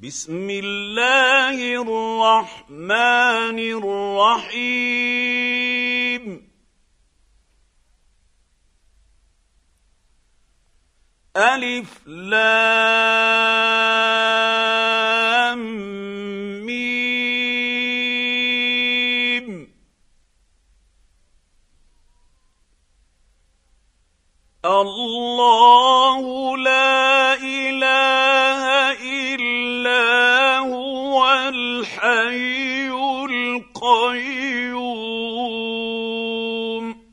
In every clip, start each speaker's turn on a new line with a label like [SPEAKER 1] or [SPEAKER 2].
[SPEAKER 1] بسم الله الرحمن الرحيم ألف لام ميم الله لا إله إلا هو الحي القيوم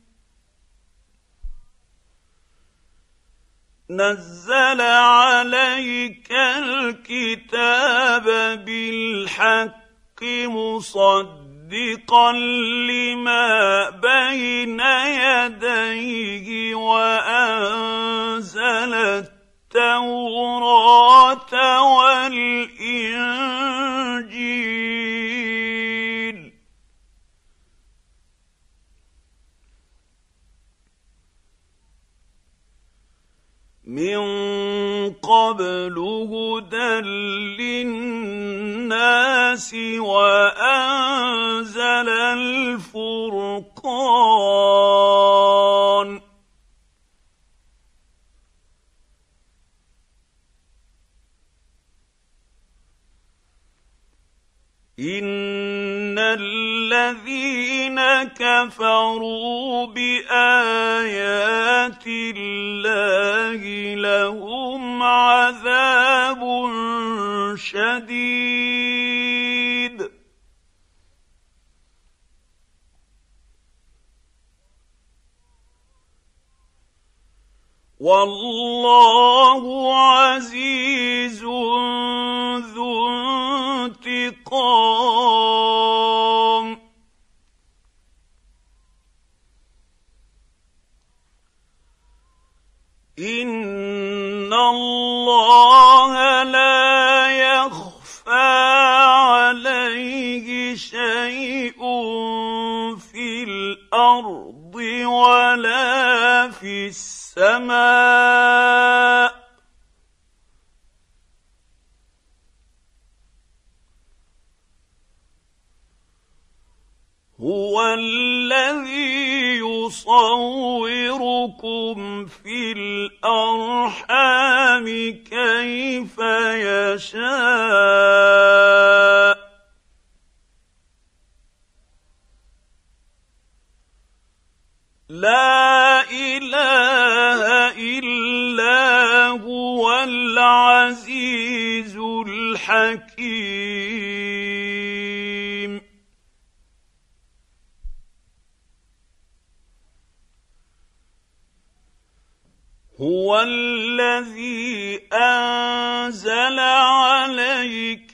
[SPEAKER 1] نزل عليك الكتاب بالحق مصدقا لما بين يديه وأنزل التوراة والإنجيل من قبل هدى للناس وأنزل الفرقان إن الذين كفروا بآيات الله لهم عذاب شديد والله عزيز ذو انتقام إن الله لا يخفى عليه شيء في الأرض ولا في السماء هو الذي يصوركم في الأرحام كيف يشاء لا إله إلا هو العزيز الحكيم هو الذي أنزل عليك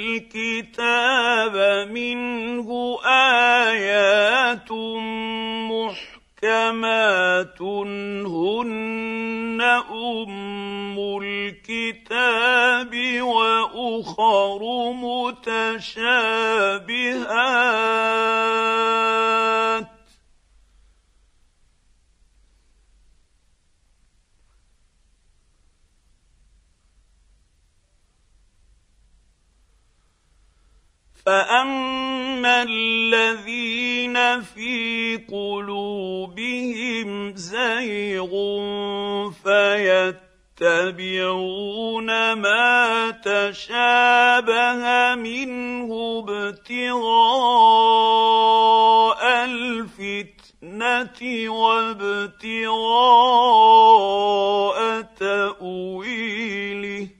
[SPEAKER 1] الكتاب منه آيات محكمات هن أم الكتاب وأخر متشابهات فأما الذين في قلوبهم زيغ فيتبعون ما تشابه منه ابتغاء الفتنة وابتغاء تأويله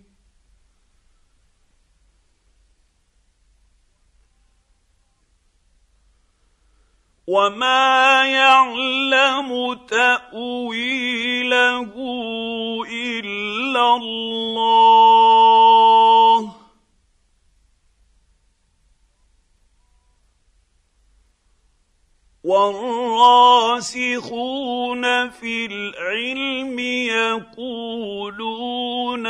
[SPEAKER 1] وما يعلم تأويله إلا الله والراسخون في العلم يقولون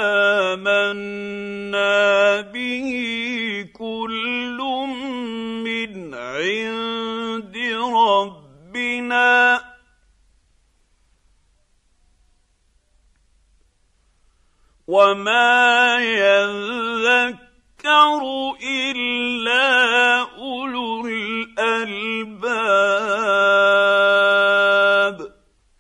[SPEAKER 1] آمنا به كل من عند ربنا وما يذكر إلا أولو الألباب.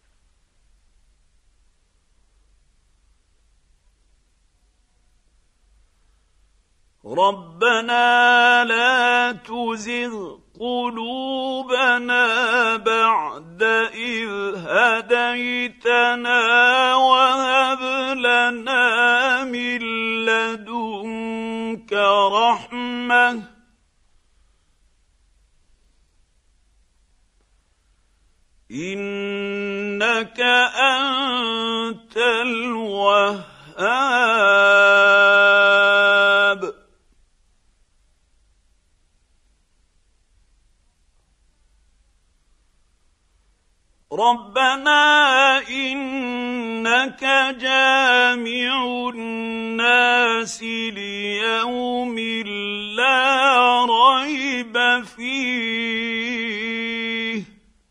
[SPEAKER 1] ربنا لا تزغ قلوبنا بعد إذ هديتنا وهب لنا من لدنك رحمة إنك أنت الوهاب. ربنا إنك جامع الناس ليوم لا ريب فيه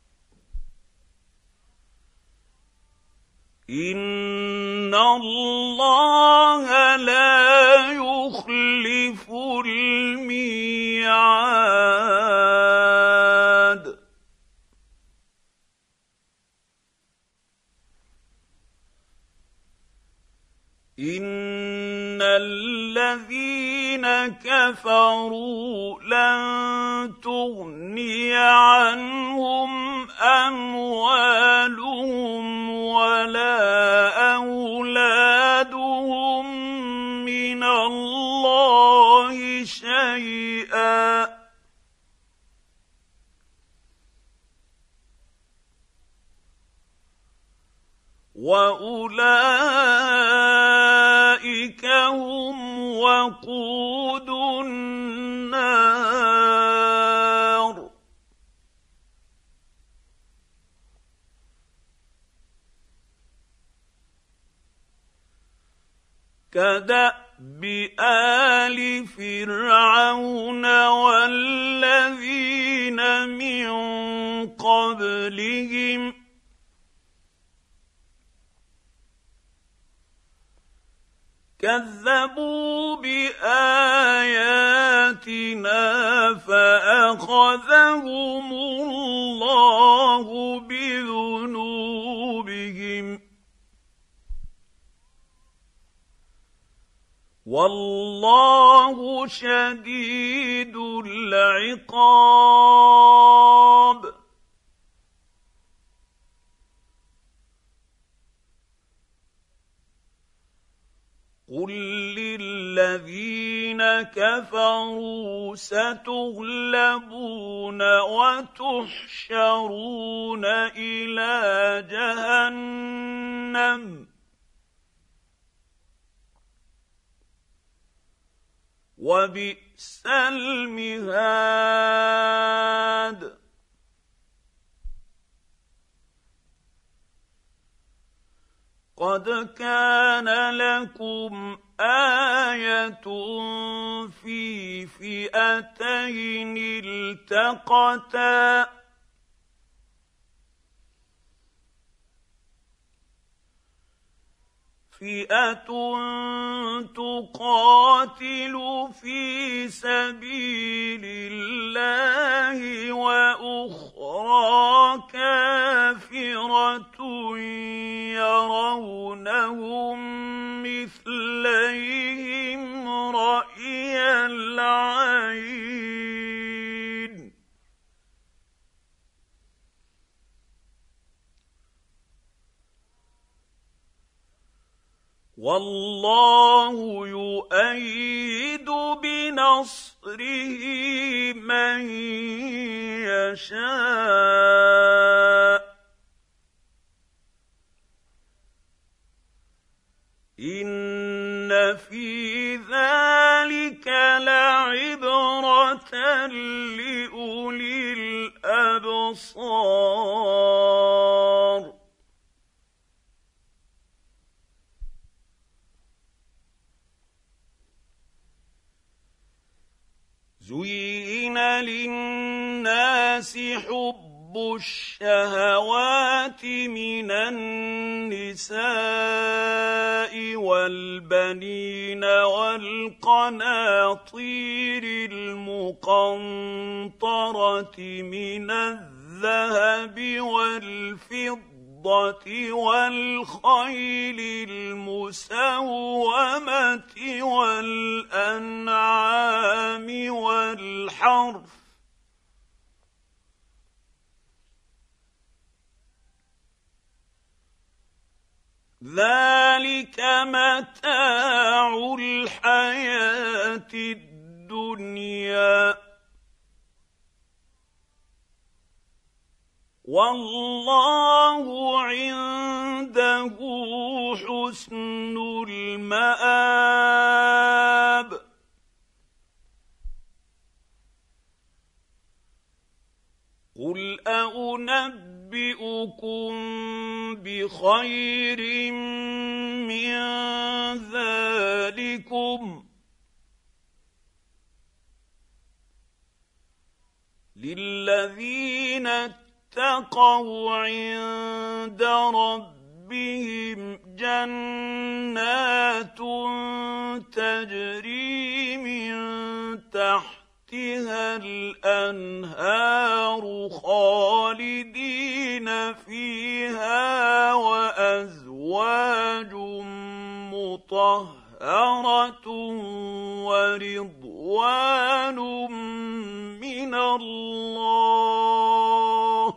[SPEAKER 1] إن الله لا يخلف الميعاد. إن الذين كفروا لن تغني عنهم أموالهم ولا أولادهم من الله شيئا وأولئك هم وقود النار. كدأب آل فرعون والذين من قبلهم كذبوا بآياتنا فأخذهم الله بذنوبهم والله شديد العقاب. قل للذين كفروا ستغلبون وتحشرون إلى جهنم وبئس المهاد. قد كان لكم آية في فئتين التقتا فئة تقاتل في سبيل الله وأخرى كافرة يرونهم مثليهم رأي العين والله يؤيد بنصره من يشاء إن في ذلك لعبرة لأولي الأبصار. زين للناس حب الشهوات من النساء والبنين والقناطير المقنطرة من الذهب والفضة والخيل المسومة والأنعام والحرث ذلك متاع الحياة الدنيا والله عنده حسن المآب. قل أنبئكم بخير من ذلكم للذين اتقوا عند ربهم جنات تجري من تحتها الأنهار خالدين فيها وأزواج مطهرة ورضوان من الله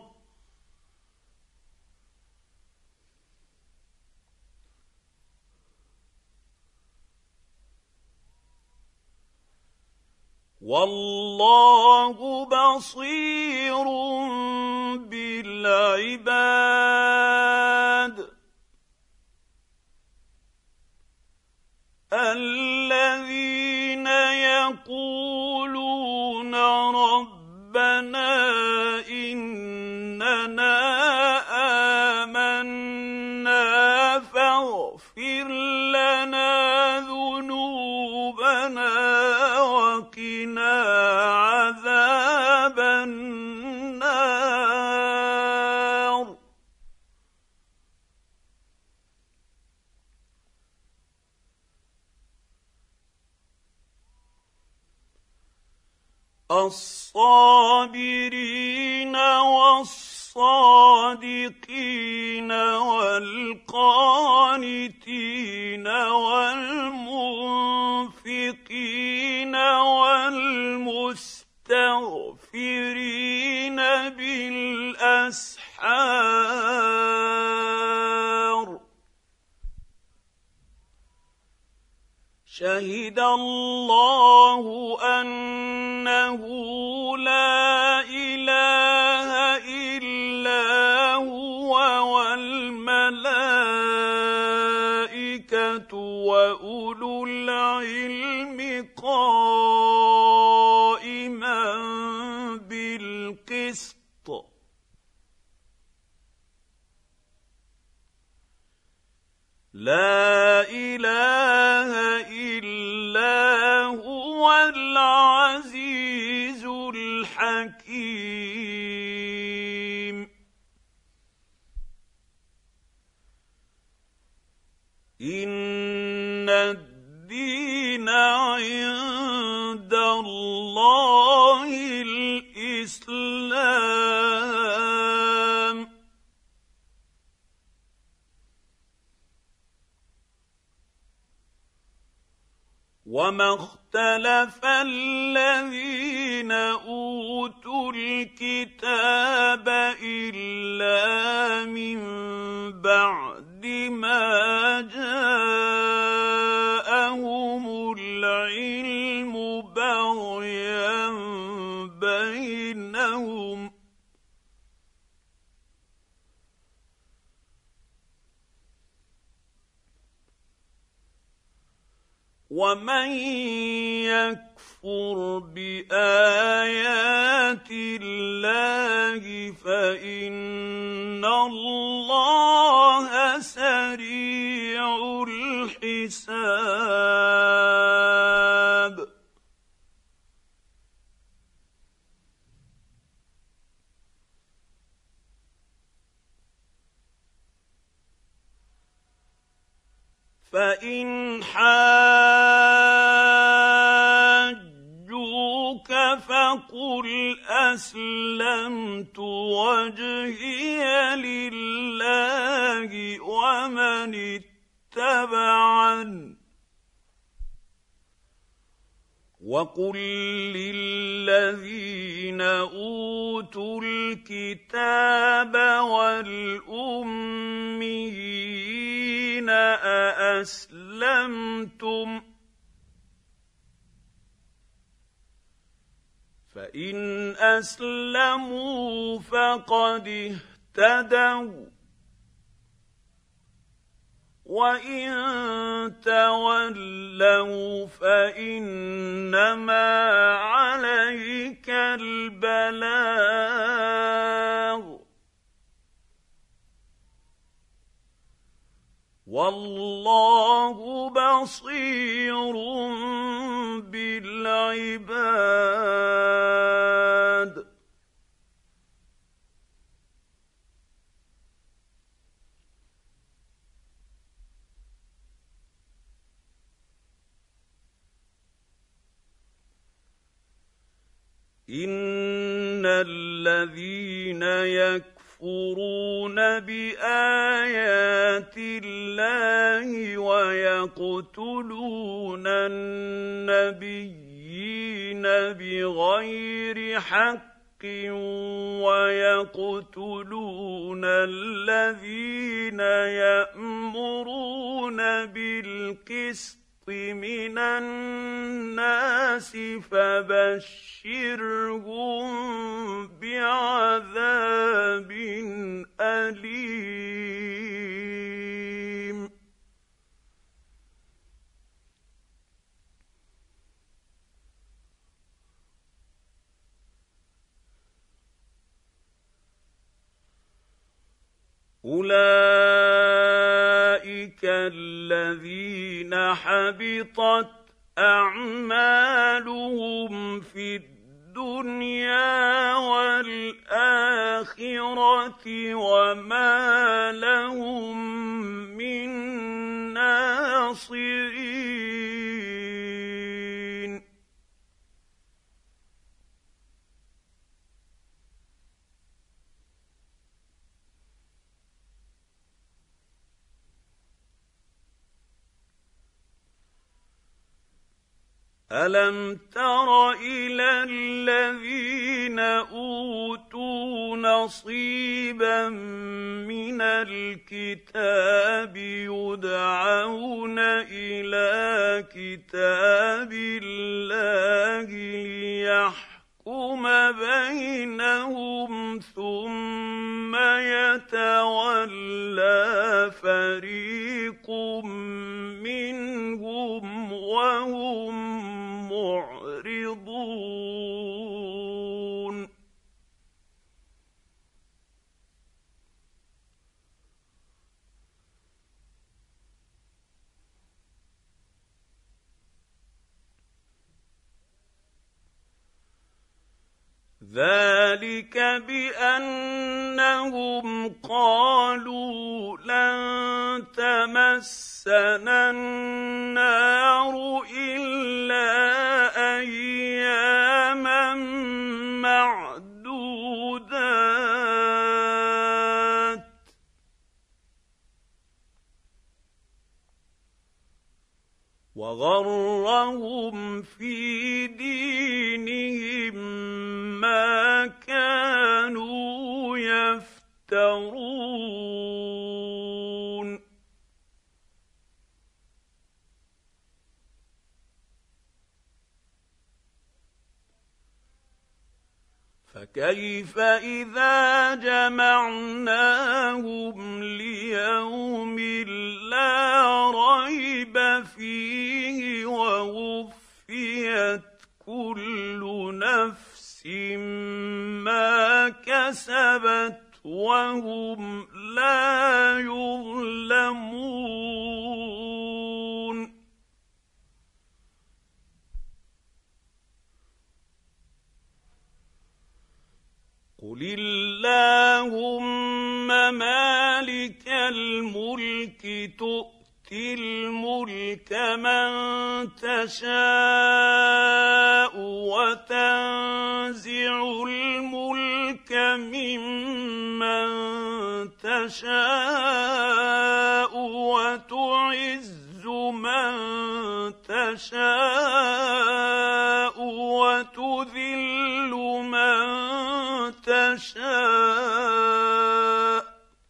[SPEAKER 1] والله بصير بالعباد. الذين يقولون ربنا إننا آمنا فاغفر لنا ذنوبنا وقنا عذاب النار. الصابرين والصادقين والقانتين والمنفقين والمستغفرين بالأسحار شهد الله أنه لا إله إلا هو والملائكة وأولو العلم قائما بالقسط لا إله إلا هو العزيز الحكيم. إن الدين عند الله الإسلام وما اختلف الذين أوتوا الكتاب إلا من بعد ما جاءهم العلم بغيا بينهم ومن يكفر بآيات الله فإن الله سريع الحساب. فإن حاجوك فقل أسلمت وجهي لله ومن اتبعني وقل للذين أوتوا الكتاب والأميين أأسلمتم فإن أسلموا فقد اهتدوا وإن تولوا فإنما عليك البلاغ والله بصير بالعباد إن الذين يكفرون بآيات الله ويقتلون النبيين بغير حق ويقتلون الذين يأمرون بالقسط من الناس فبشرهم بعذاب أليم أولئك الذين حبطت أعمالهم في الدنيا والآخرة وما لهم من ناصرين ألم تر إلى الذين أوتوا نصيبا من الكتاب يدعون إلى كتاب الله ليحكم بينهم ثم يتولى فريق منهم وهم معرضون ذلك بأنهم قالوا لن تمسنا النار إلا أياما معدودات وغرهم في دينهم ما كانوا يفترون فكيف إذا جمعناهم ليوم لا ريب فيه ووفيت كل نفس ما كسبت وهم لا يظلمون قل اللهم مالك الملك تؤتي تؤتي الملك من تشاء وتنزع الملك ممن تشاء وتعز من تشاء وتذل من تشاء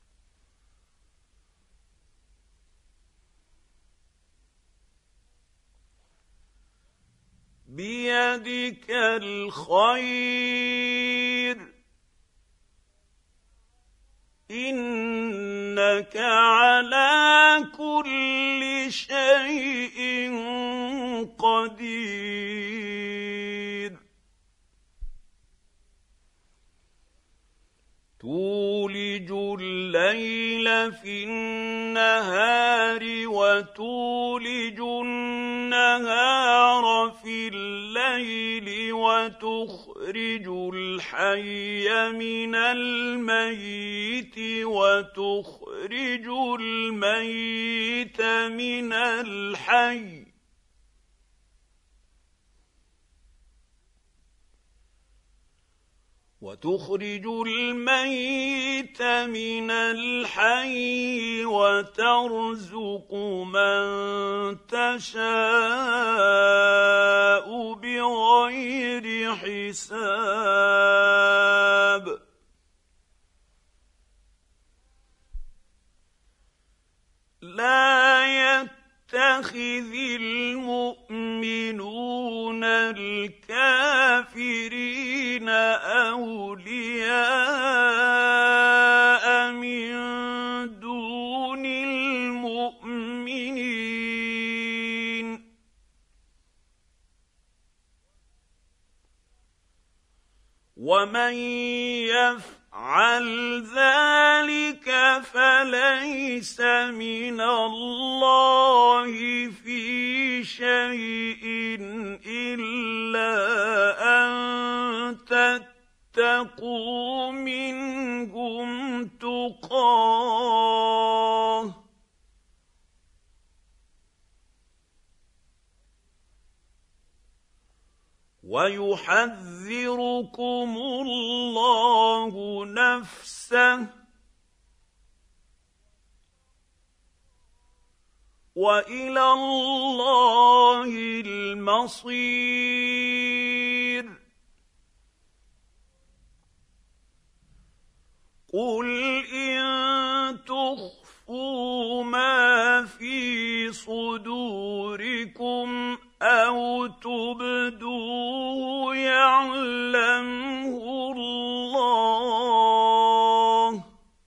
[SPEAKER 1] بيدك الخير إنك على كل شيء قدير تولج الليل في النهار وتولج النهار في الليل وتخرج الحي من الميت وتخرج الميت من الحي وتخرج الميت من الحي وترزق من تشاء بغير حساب لا يتخذ المؤمنون الكافرين أولياء من دون المؤمنين ومن يفعل ذلك فليس من الله في شيء إلا أن تتقوا منهم تقاه ويحذركم الله نفسه وإلى الله المصير قل إن تخفوا ما في صدوركم أو تبدوه يعلمه الله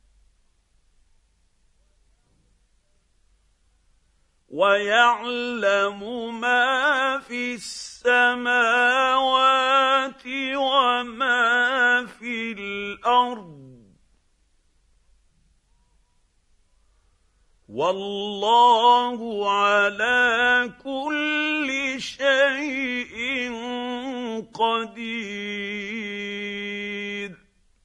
[SPEAKER 1] ويعلم ما في السماوات وما في الأرض والله على كل شيء قدير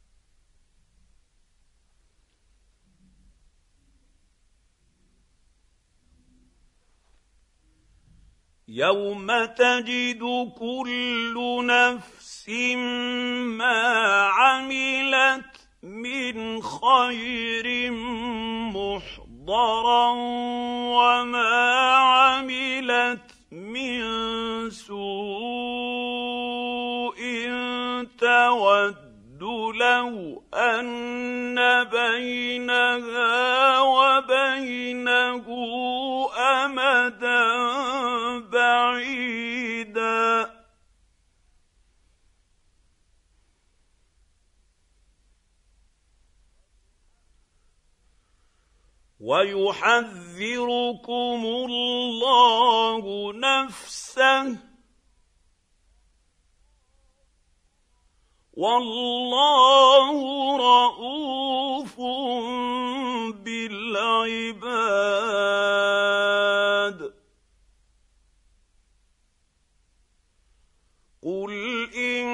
[SPEAKER 1] يوم تجد كل نفس ما عملت من خير محضرا وما عملت من سوء تود لو أن بينها وبينه أمدا بعيدا ويحذركم الله نفسه والله رءوف بالعباد قل إن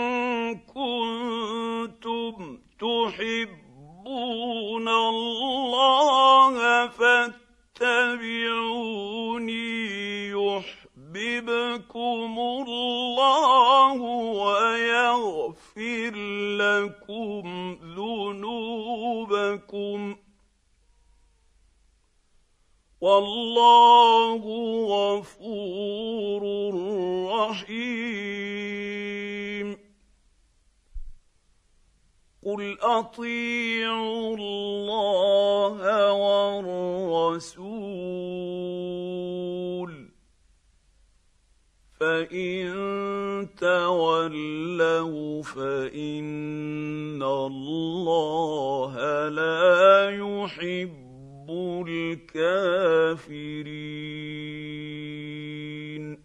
[SPEAKER 1] كنتم تحبون الله فاتبعوني يحببكم الله ويغفر لكم ذنوبكم والله غفور رحيم. قل اطيعوا الله والرسول فان تولوا فان الله لا يحب الكافرين.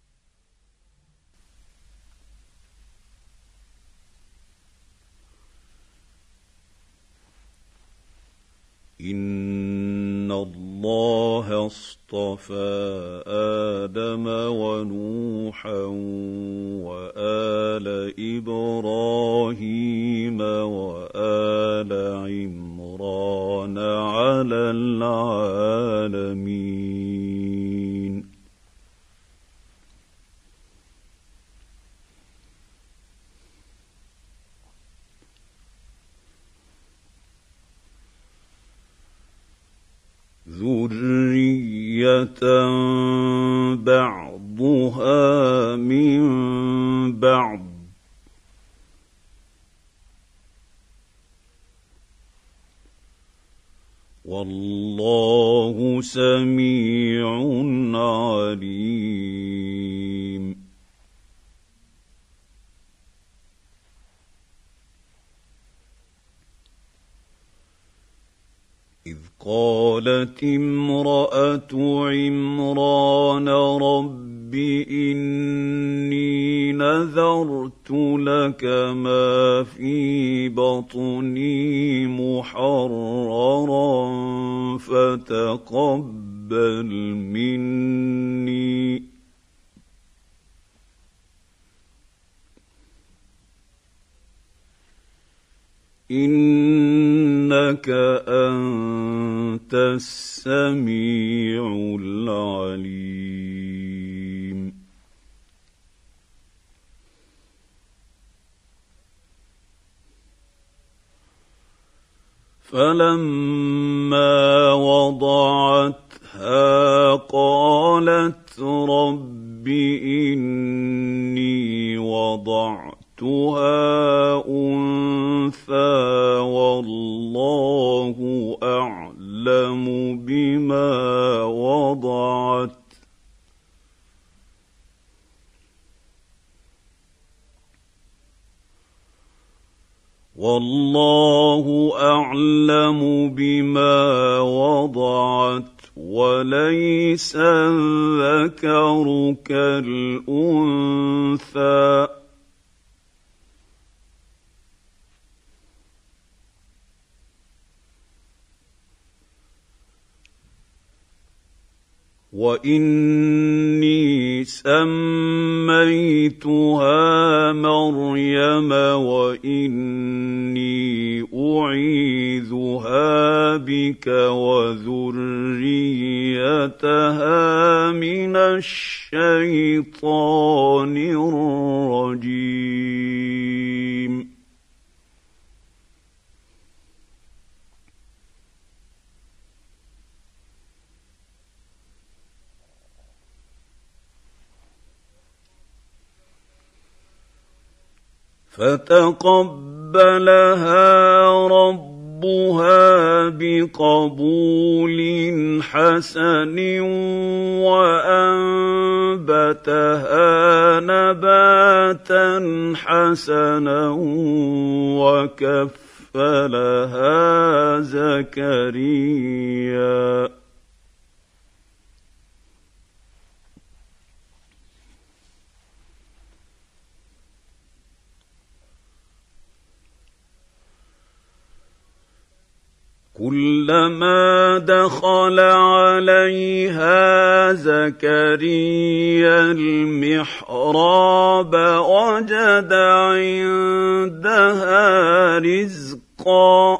[SPEAKER 1] إن الله اصطفى آدم ونوحا وآل إبراهيم وآل عمران على العالمين. ذرية بعضها من بعض والله سميع عليم. إذ قالت امرأة عمران رب إني نذرت لك ما في بطني محررا فتقبل مني إنك أنت السميع العليم. فلما وضعتها قالت رب إني وضعتها أنثى والله أعلم بما وضعت وليس الذكر كالأنثى وإني سميتها مريم وإني أعيذها بك وذريتها من الشيطان الرجيم. فتقبلها ربها بقبول حسن وأنبتها نباتا حسنا وكفلها زكريا كلما دخل عليها زكريا المحراب وجد عندها رزقا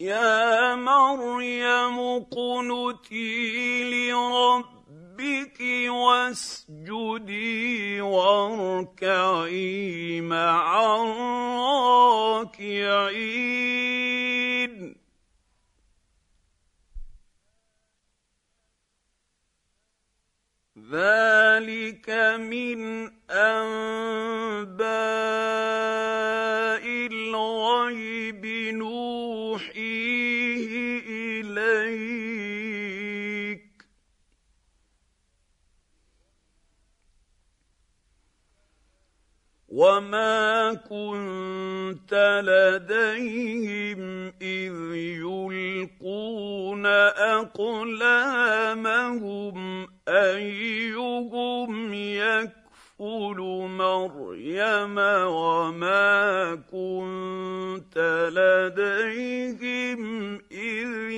[SPEAKER 1] يا مريم اقنتي لربك واسجدي واركعي مع الراكعين. ذلك من أنباء الغيب نوحيه إليك وما كنت لديهم إذ يلقون أقلامهم أيهم يكفل مريم وما كنت لديهم إذ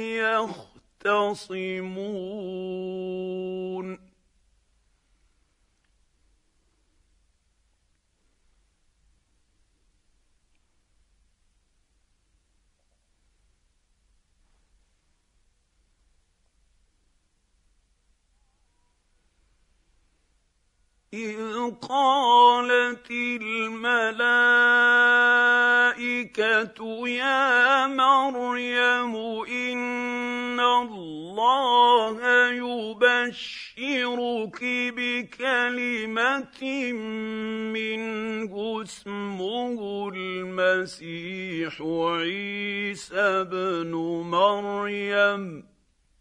[SPEAKER 1] يختصمون. إذ قالت الملائكة يا مريم إن الله يبشرك بكلمة منه اسمه المسيح عيسى ابن مريم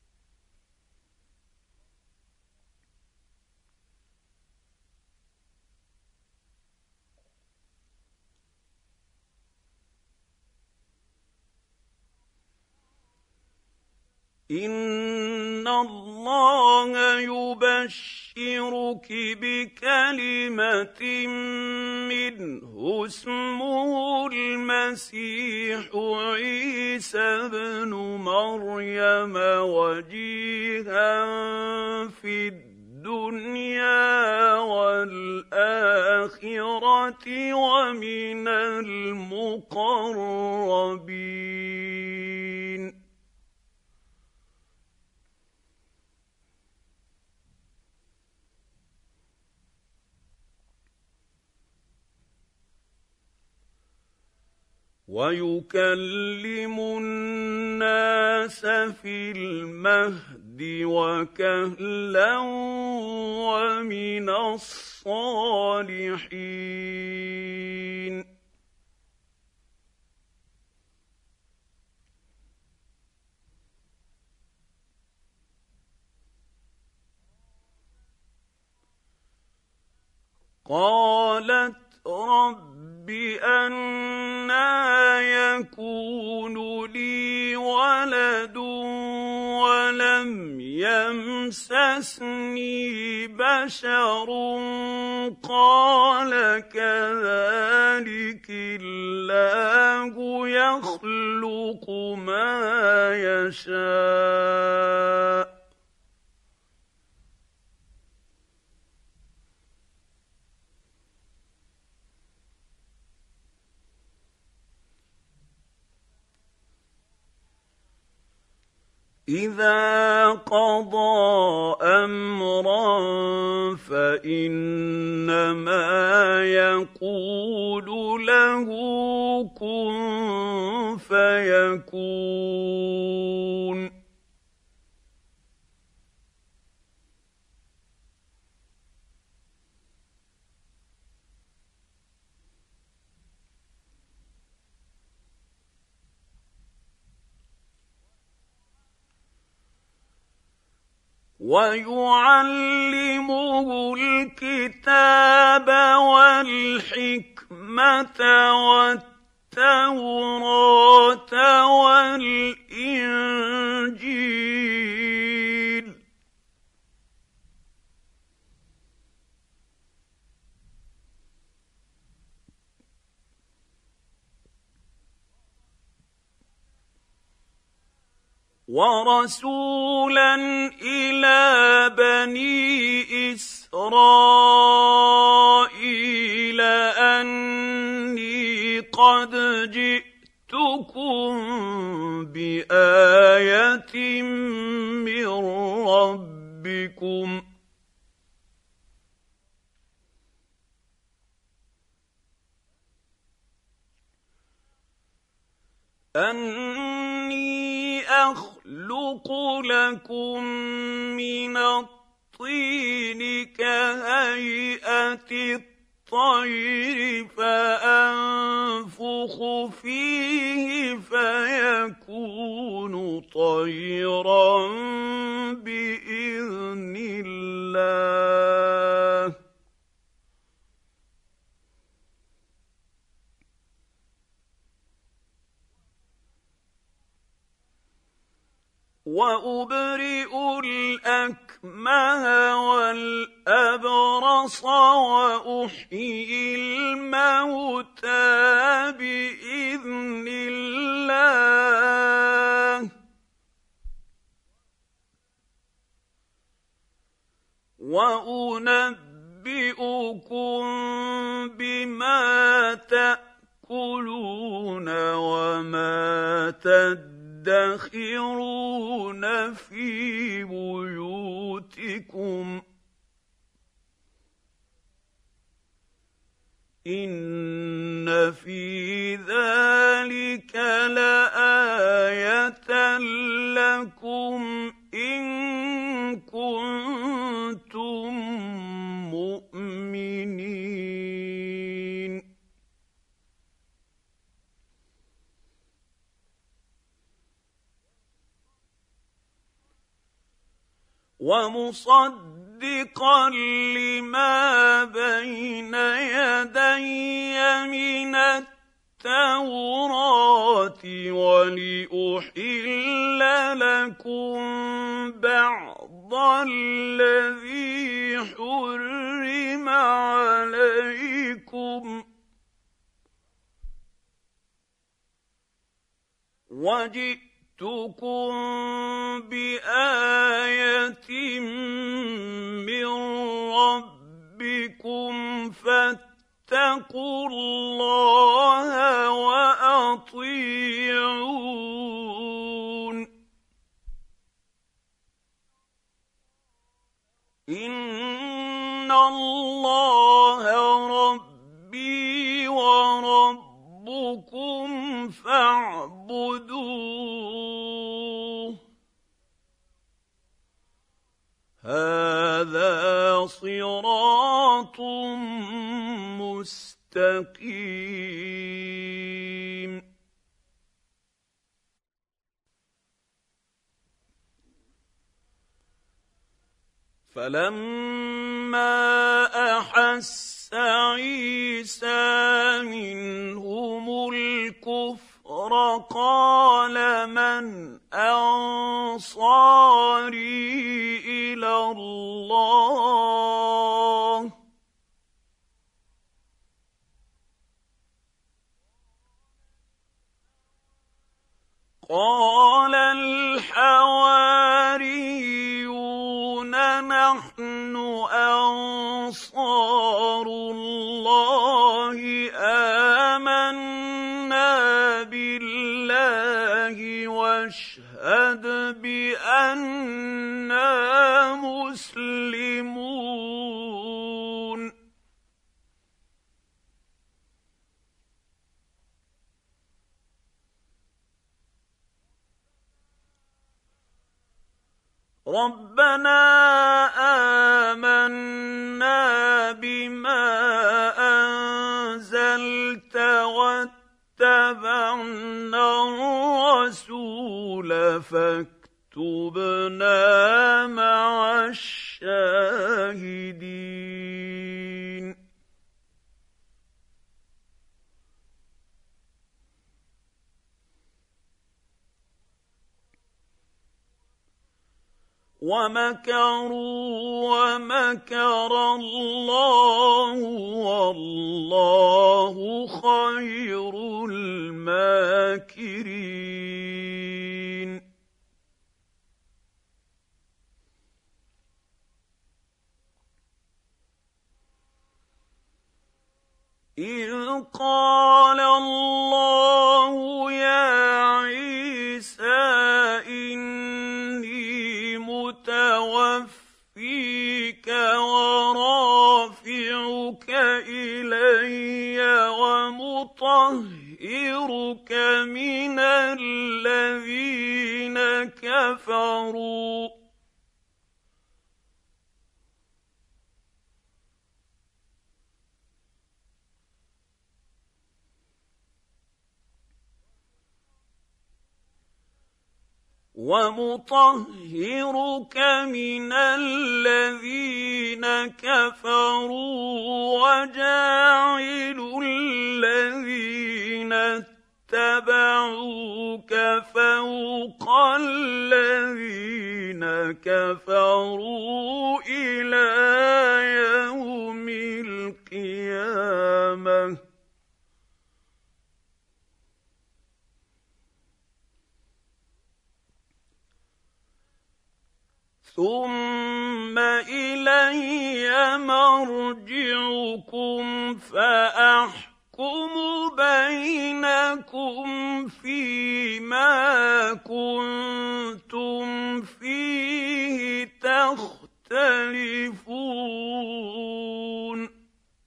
[SPEAKER 1] إن الله يبشرك بكلمة منه اسمه المسيح عيسى ابن مريم وجيها في الدنيا والآخرة ومن المقربين. ويكلم الناس في المهد وكهلا ومن الصالحين. قالت رب أنى يكون لي ولد ولم يمسسني بشر قال كذلك الله يخلق ما يشاء إذا قضى أمرا فإنما يقول له كن فيكون. ويعلمه الكتاب والحكمة والتوراة والإنجيل ورسولا إلى بني إسرائيل أني قد جئتكم بآية من ربكم أني أخلق لكم من الطين كهيئة الطير فأنفخ فيه فيكون طيرا بإذن الله وأبرئ الأكمه والأبرص وأحيي الموتى بإذن الله وأنبئكم بما تأكلون وما تدخرون في بيوتكم إن في ذلك لآية لكم إن كنتم مؤمنين ومصدقا لما بين يدي من التوراة ولأحل لكم بعض الذي حرم عليكم وجئتكم بآية من ربكم فاتقوا الله وأطيعون إن الله ربي وربكم فاعبدوه هذا صراط مستقيم فلما أحس عيسى منهم الكفر قال من أنصاري إلى الله قال الحواريون نحن أنصار الله آمنا بالله واشهد بأننا مسلمون ربنا آمنا بما أنزلت واتبعنا الرسول فاكتبنا مع الشاهدين ومكروا ومكر الله والله خير الماكرين إذ قال الله يا عيسى كفروا ومطهرك من الذين كفروا وجاعل الذين اتبعوك فوق الذين كفروا إلى يوم القيامة ثم إلي مرجعكم فأحكم بينكم فيما كنتم فيه تختلفون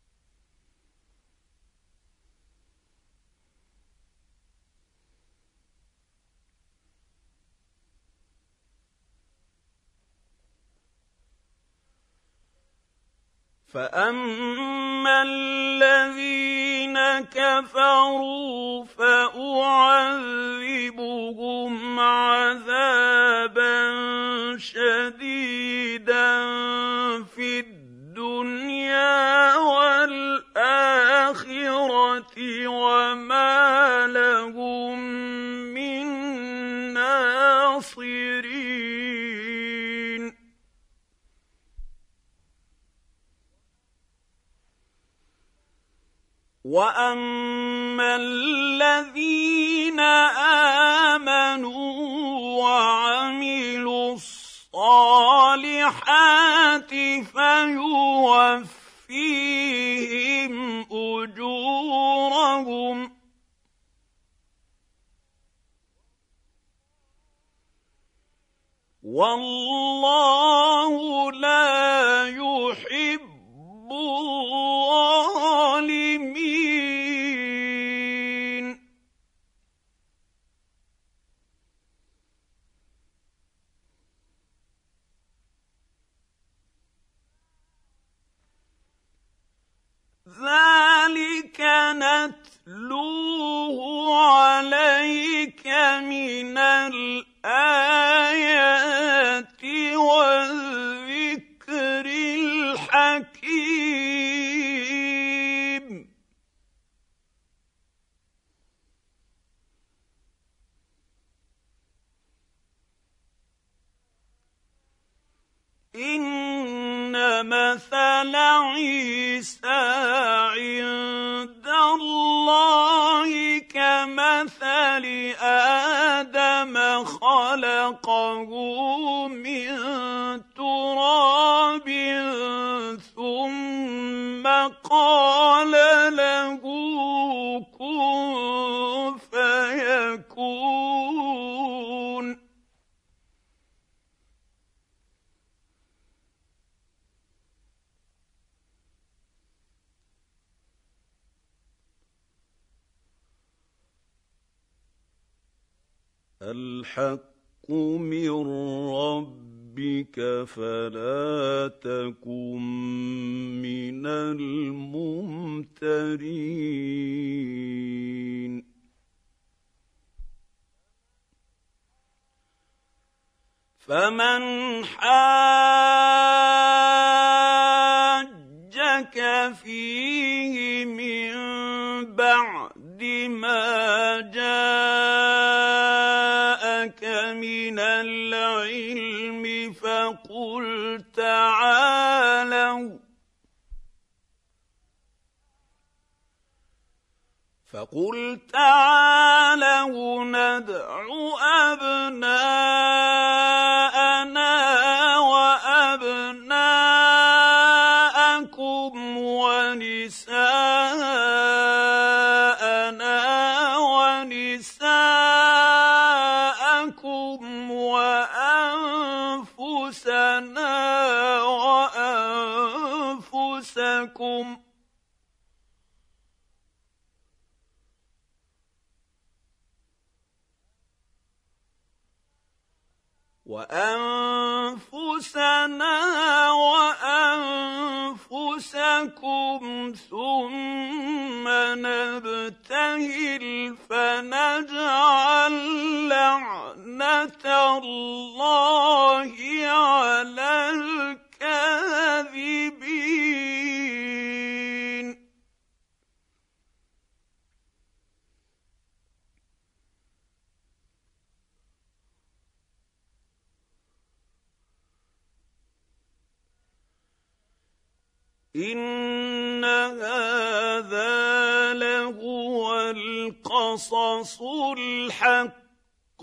[SPEAKER 1] فأما الذين كفروا فأعذبهم عذابا شديدا في الدنيا والآخرة وما لهم من ناصرين وأما الذين آمنوا وعملوا الصالحات فيوفيهم أجورهم والله لا يحب الظالمين ذلك نتلوه عليك من الآيات والذكر الحكيم إن مثل عيسى عند الله كمثل آدم خلقه من تراب ثم قال له كن فيكون الحق من ربك فلا تكن من الممترين فمن حاجك فيه من بعد ما جاءك من العلم فقل تعالوا ندع أبناءنا وأبناءكم ونساءنا ونساءكم وأنفسنا وأنفسكم وأنفسنا وأنفسكم ثم نبتهل فنجعل لعنة الله على الكاذبين. إن هذا لهو القصص الحق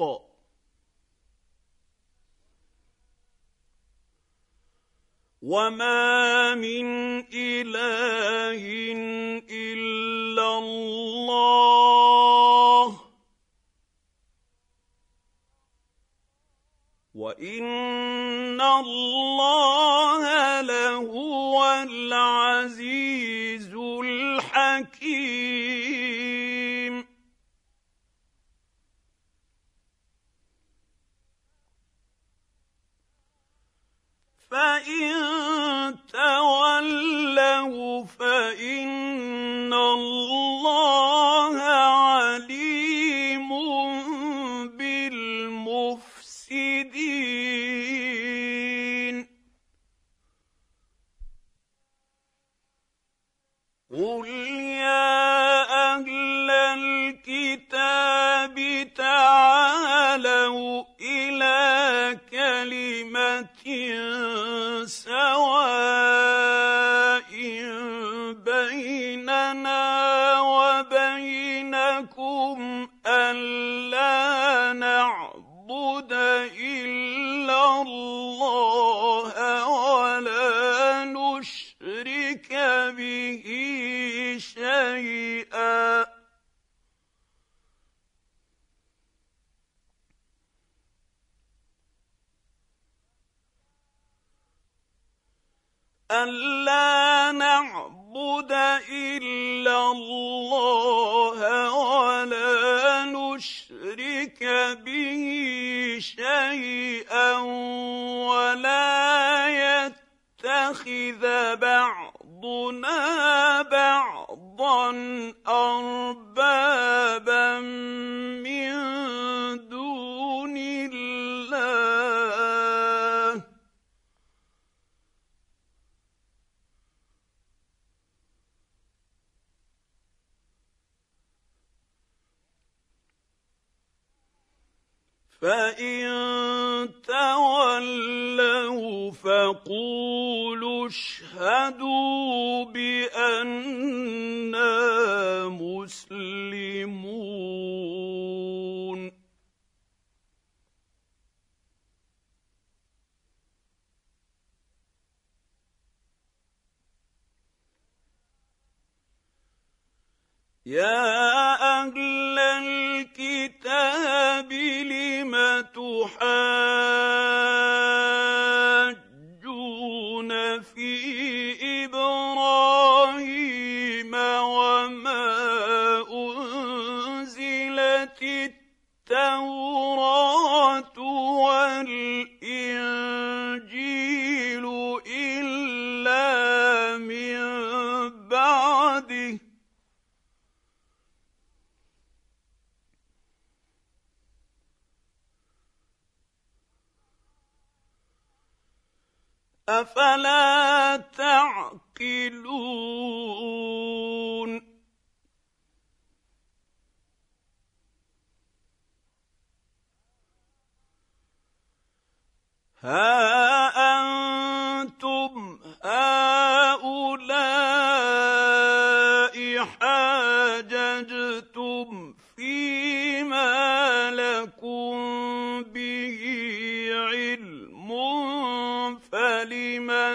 [SPEAKER 1] وما من إله إلا الله وإن الله لهو العزيز الحكيم. فإن تولوا فإن الله عليم بالمفسدين. قل يا أهل الكتاب تعالوا إلى كلمة سواء بيننا وبينكم ألا نعبد إلا الله ولا نشرك به شيئا ألا نعبد إلا الله ولا نشرك به شيئا ولا يتخذ بعضنا بعضا أربابا من دون الله فإن تولوا فقولوا اشهدوا بأننا مسلمون. يا أهل الكتاب لم تحاجون في إبراهيم وما أنزلت التوراة والإنجيل إلا من بعده أفلا تعقلون. ها أنتم هؤلاء حاججتم فيما لكم به علم فلم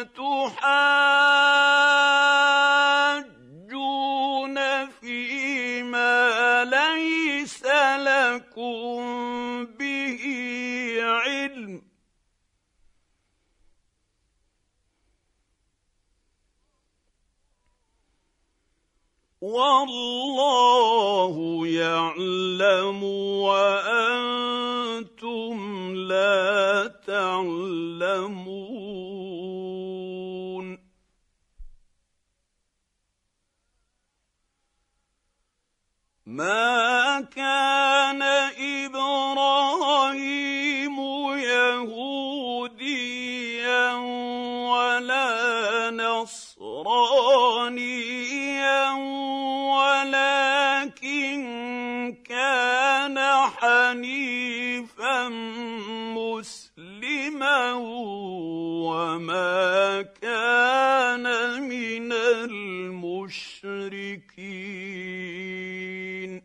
[SPEAKER 1] تحاجون فيما ليس لكم به علم والله يعلم وأنتم لا تعلمون ما كان إبراهيم يهوديا ولا نصرانيا ولكن كان حنيفا مسلما وما كان من المشركين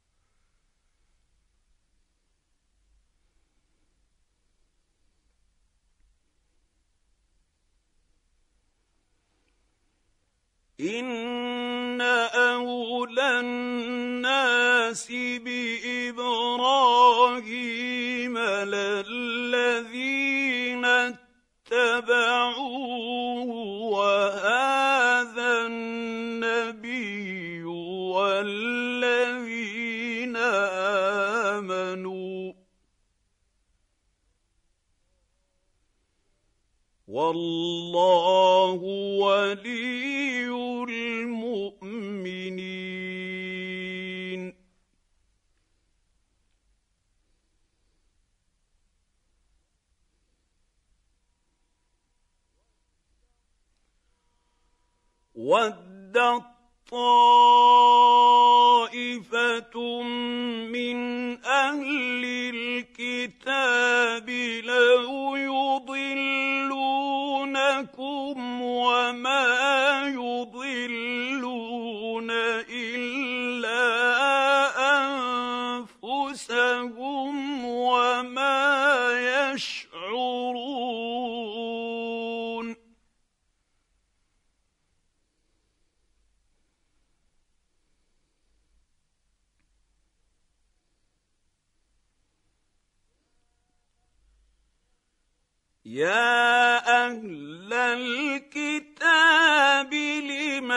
[SPEAKER 1] إن أولى الناس بإبراهيم للذين اتبعوه وهذا النبي والذين آمنوا والله ولي المؤمنين وَدَّت طَّائِفَةٌ مِّنْ أَهْلِ الْكِتَابِ لَوْ يُضِلُّونَكُمْ وَمَا يُضِلُّونَ إِلَّا أَنفُسَهُمْ وَمَا يَشْعُرُونَ يا أهل الكتاب لم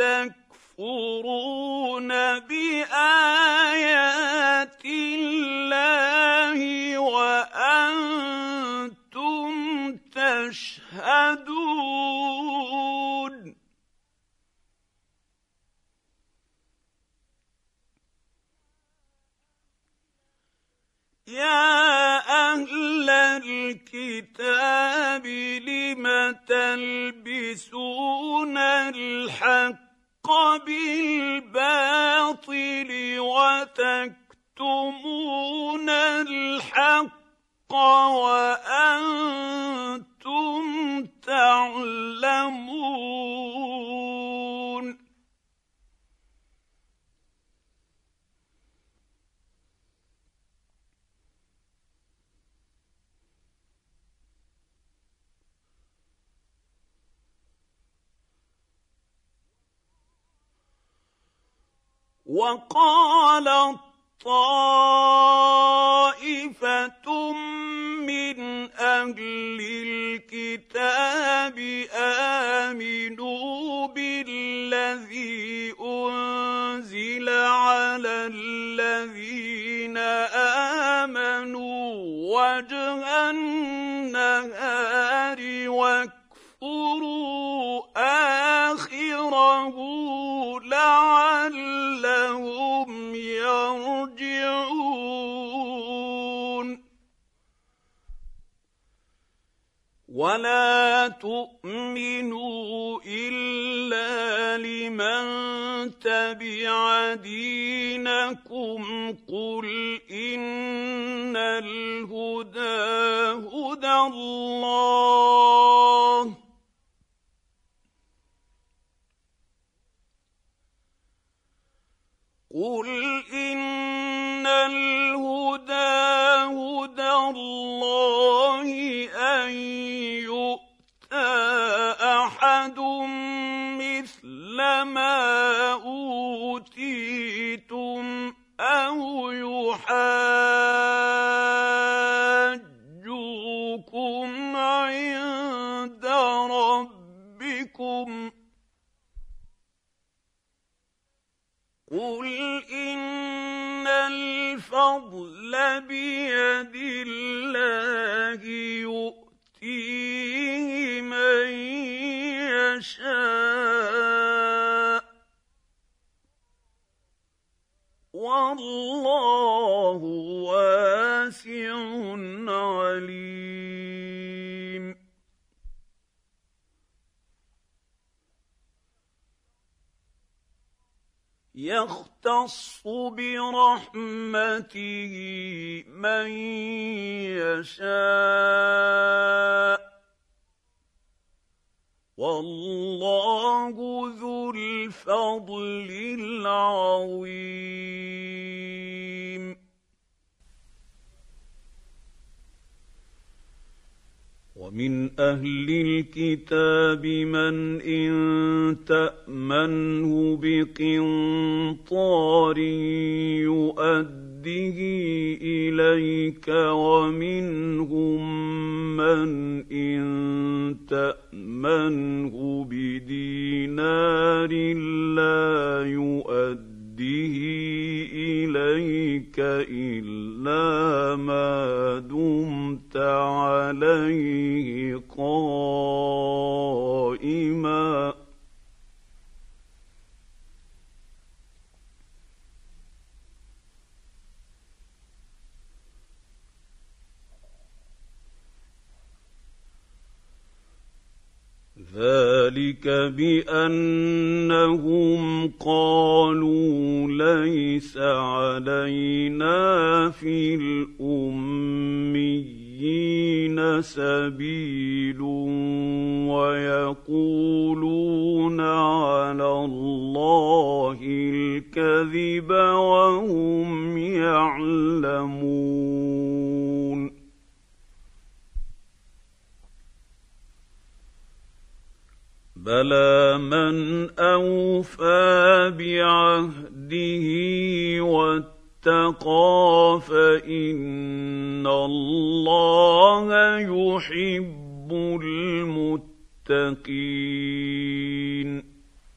[SPEAKER 1] تكفرون بآيات الله وأنتم تشهدون يا أهل الكتاب لم تلبسون الحق بالباطل وتكتمون الحق وأنتم تعلمون وقالت طائفة من أهل الكتاب آمنوا بالذي أنزل على الذين آمنوا وجه النهار واكفروا آخره لعلهم يرجعون ولا تؤمنوا إلا لمن تبع دينكم قل إن الهدى هدى الله قل إن الهدى هدى الله أن يؤتى أحد مثل ما أوتيتم أو يحاجوكم عند ربكم قل إن يختص برحمته من يشاء والله ذو الفضل العظيم. ومن أهل الكتاب من إن تأمنه بقنطار يؤده إليك ومنهم من إن تأمنه بدينار لا يؤده إليك إلا ما دمت عليه قائما ذلك بأنهم قالوا ليس علينا في الأميين سبيل ويقولون على الله الكذب وهم يعلمون. بلى من أوفى بعهده واتقى فإن الله يحب المتقين.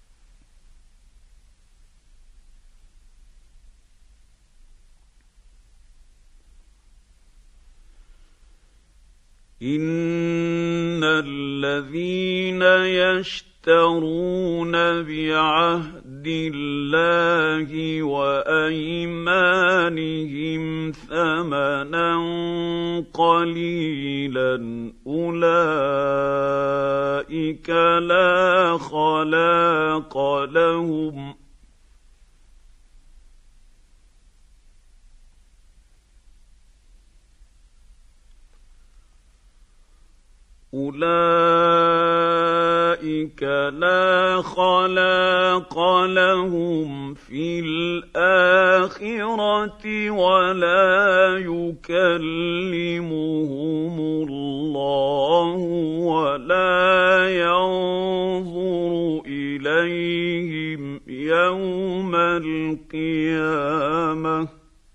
[SPEAKER 1] إن الذين يشترون بعهد الله وأيمانهم ثمنا قليلا أولئك لا خلاق لهم في الآخرة ولا يكلمهم الله ولا ينظر إليهم يوم القيامة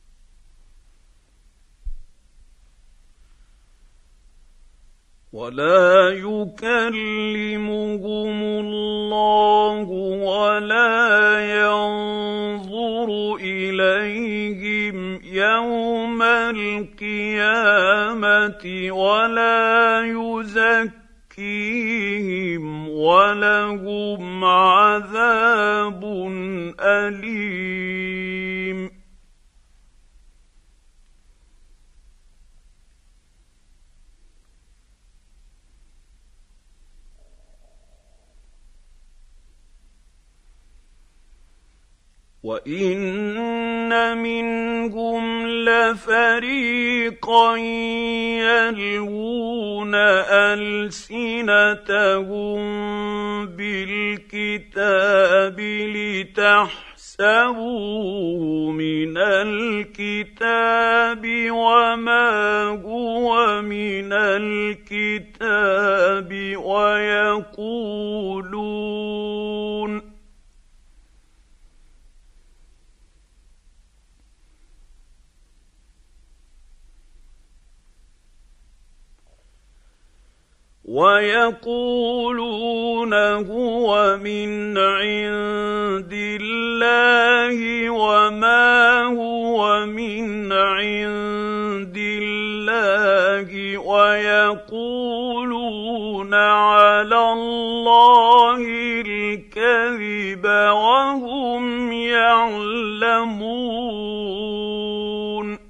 [SPEAKER 1] ولا يزكيهم ولهم عذاب أليم. وإن منهم لفريقا يلوون ألسنتهم بالكتاب لتحسبوه من الكتاب وما هو من الكتاب ويقولون هو من عند الله وما هو من عند الله ويقولون على الله الكذب وهم يعلمون.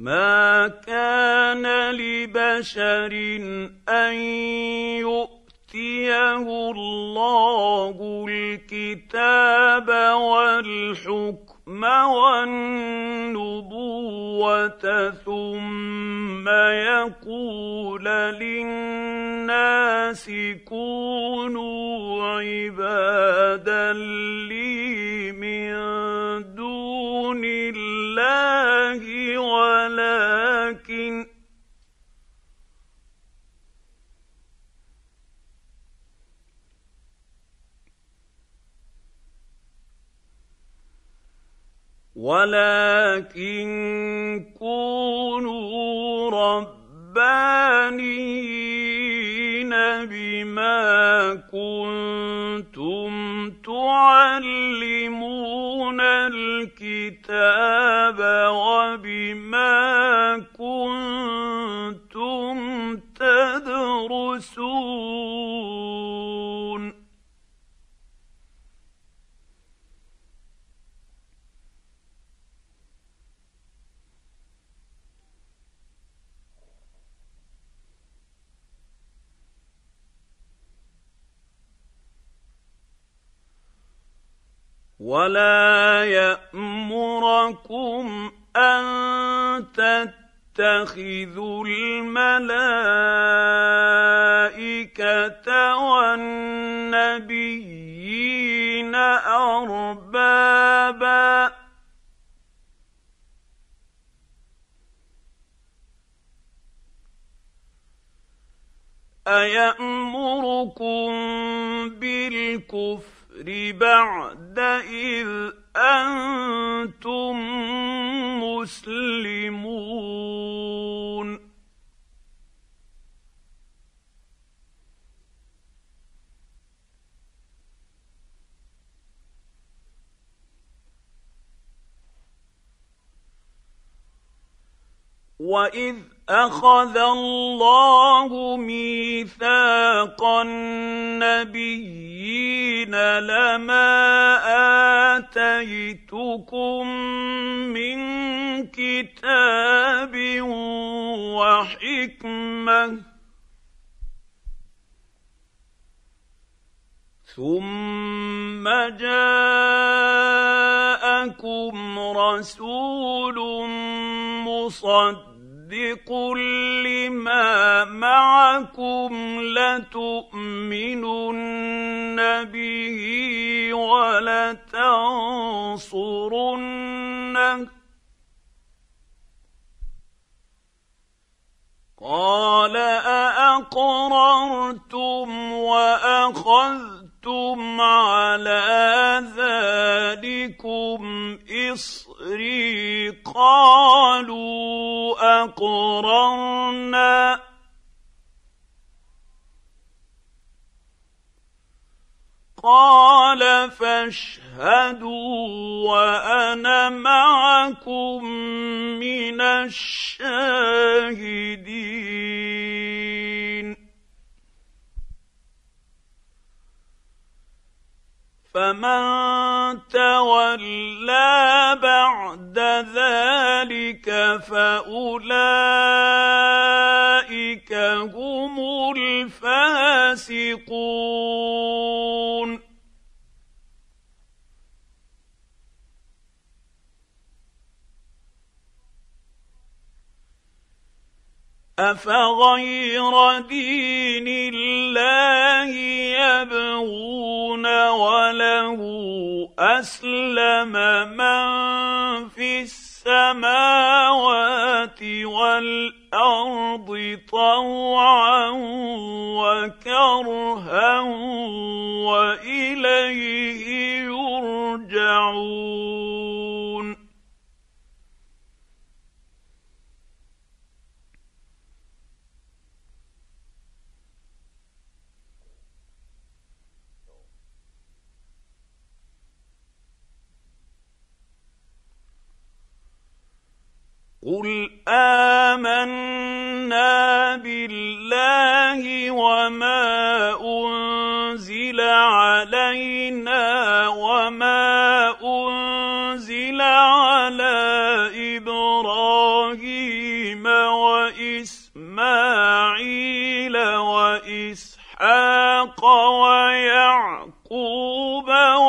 [SPEAKER 1] ما كان لبشر ان يؤتيه الله الكتاب والحكم والنبوة ثم يقول للناس كونوا عبادا لي من دون الله ولكن كونوا ربانيين بما كنتم تعلمون الكتاب وبما كنتم تدرسون ولا يأمركم أن تتخذوا الملائكة والنبيين أربابا أيأمركم بالكفر بعد إذ أنتم مسلمون وإذ أخذ الله ميثاق النبيين لما آتيتكم من كتاب وحكمة ثم جاءكم رسول مصدق لما معكم لتؤمنن به ولتنصرنه قال أأقررتم وأخذتم على ذلكم إصري قالوا أقررنا قال فاشهدوا وأنا معكم من الشاهدين فمن تولى بعد ذلك فأولئك هم الفاسقون أفغير دين الله يبغون وله أسلم من في السماوات والأرض طوعا وكرها وإليه يرجعون قل آمنا بالله وما أنزل علينا وما أنزل على إبراهيم واسماعيل واسحاق ويعقوب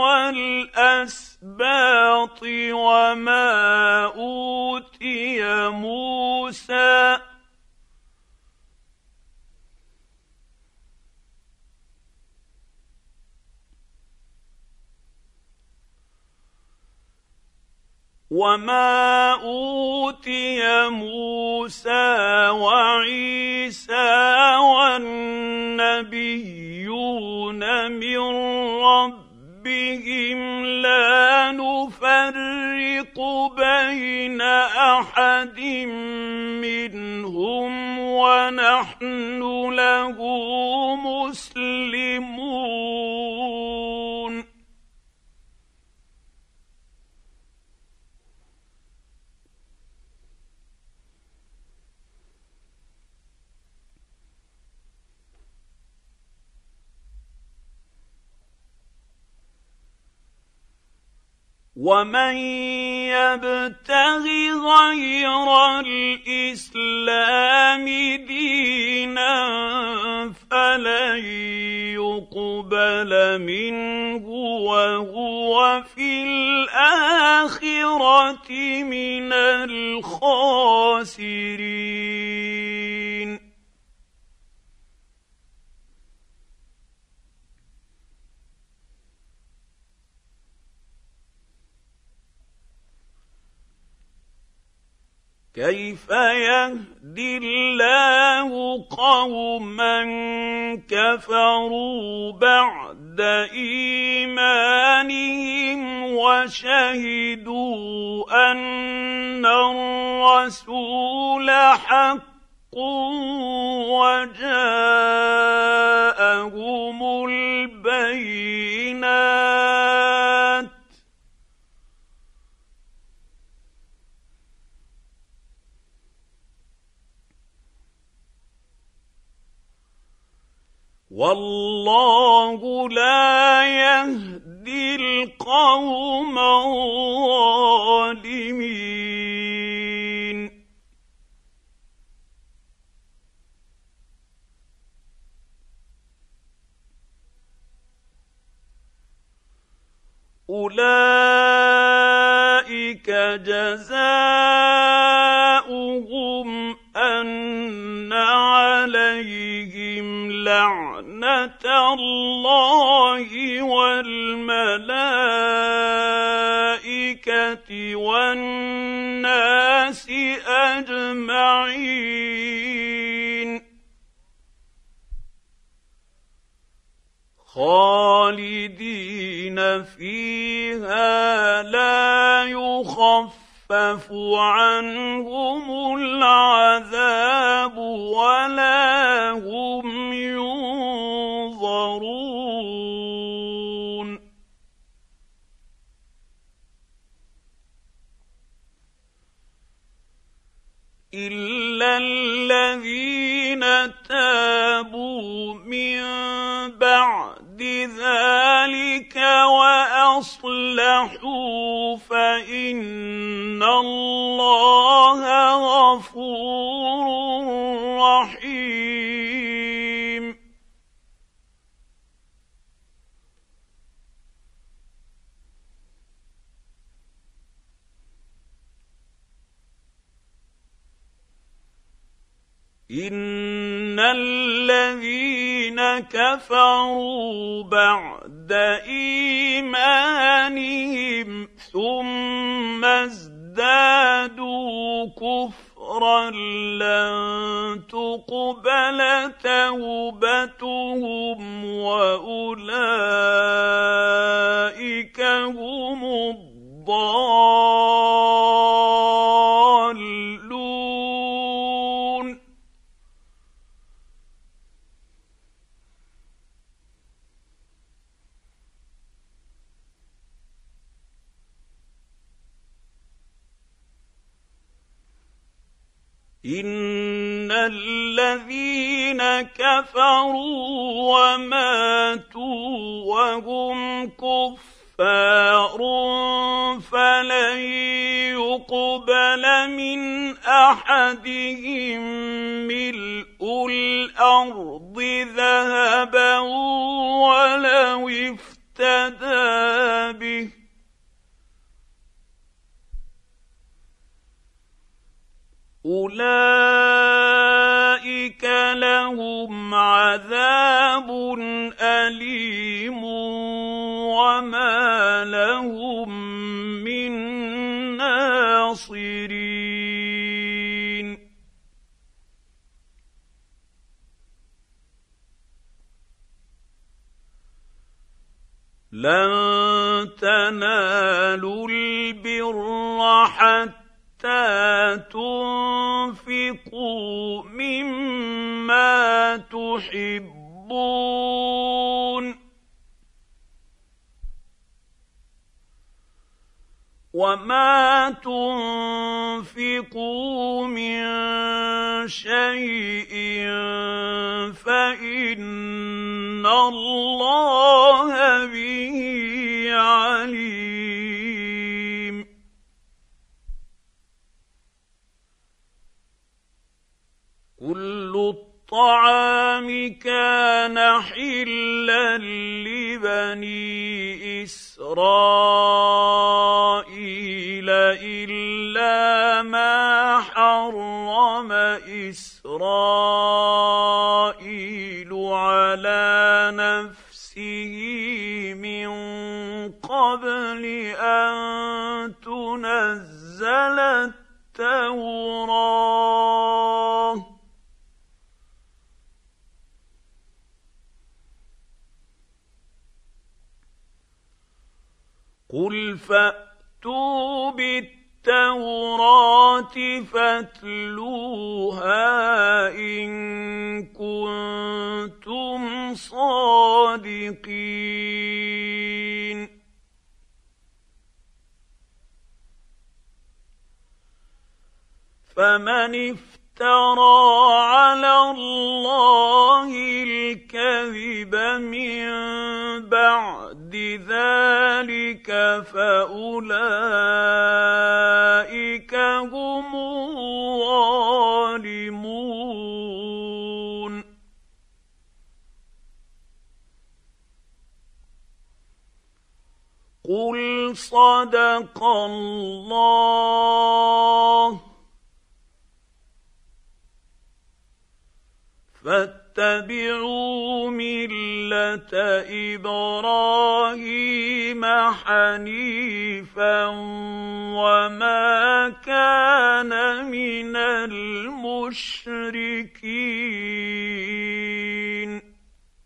[SPEAKER 1] والاسباط وما أوتي موسى وعيسى والنبيون من ربهم لا نفرق بين أحد منهم ونحن له مسلمون. ومن يبتغ غير الإسلام دينا فلن يقبل منه وهو في الآخرة من الخاسرين. كيف يهدي الله قوما كفروا بعد إيمانهم وشهدوا أن الرسول حق وجاءهم البينات والله لا يهدي القوم الظالمين. أولئك جزاؤهم أن عليهم لعنة الله والملائكة والناس أجمعين خالدين فيها لا يخفف عنهم العذاب ولا هم ينظرون. إلا الذين تابوا من بعد ذلك وأصلحوا فإن الله غفور رحيم. إن الذين كفروا بعد إيمانهم ثم ازدادوا كفرا لن تقبل توبتهم وأولئك هم الضالون. إن الذين كفروا وماتوا وهم كفار فلن يقبل من أحدهم ملء الأرض ذهبا ولو افتدى به أولئك لهم عذاب أليم وما لهم من ناصرين لن تنالوا البر حتى تنفقوا مما تحبون وما تنفقوا من شيء فإن الله به عليم كل الطعام كان حلا لبني إسرائيل إلا ما حرم إسرائيل على نفسه من قبل أن تنزل التوراة قل فأتوا بالتوراة فاتلوها إن كنتم صادقين فمن افترى على الله الكذب من بعد ذلك فأولئك هم الظالمون قل صدق الله فاتبعوا ملة إبراهيم حنيفا وما كان من المشركين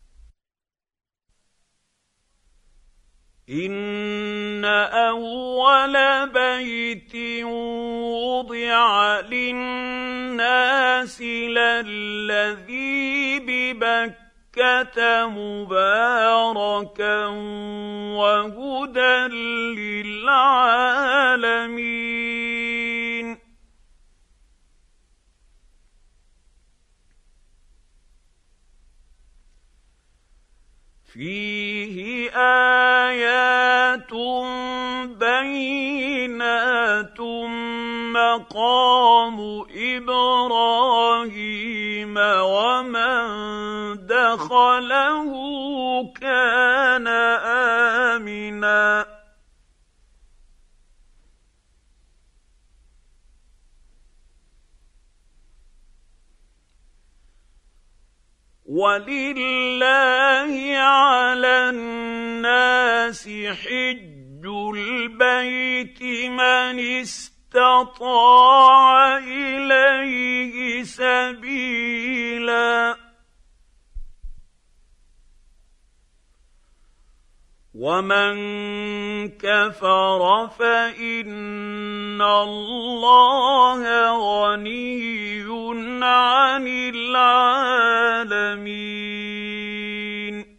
[SPEAKER 1] إن أول بيت وضع للناس للذي ببكة مباركا وهدى للعالمين فيه آيات بينات مقام إبراهيم ومن دخله كان آمنا ولله على الناس حج البيت من استطاع إليه سبيلا ومن كفر فإن الله غني عن العالمين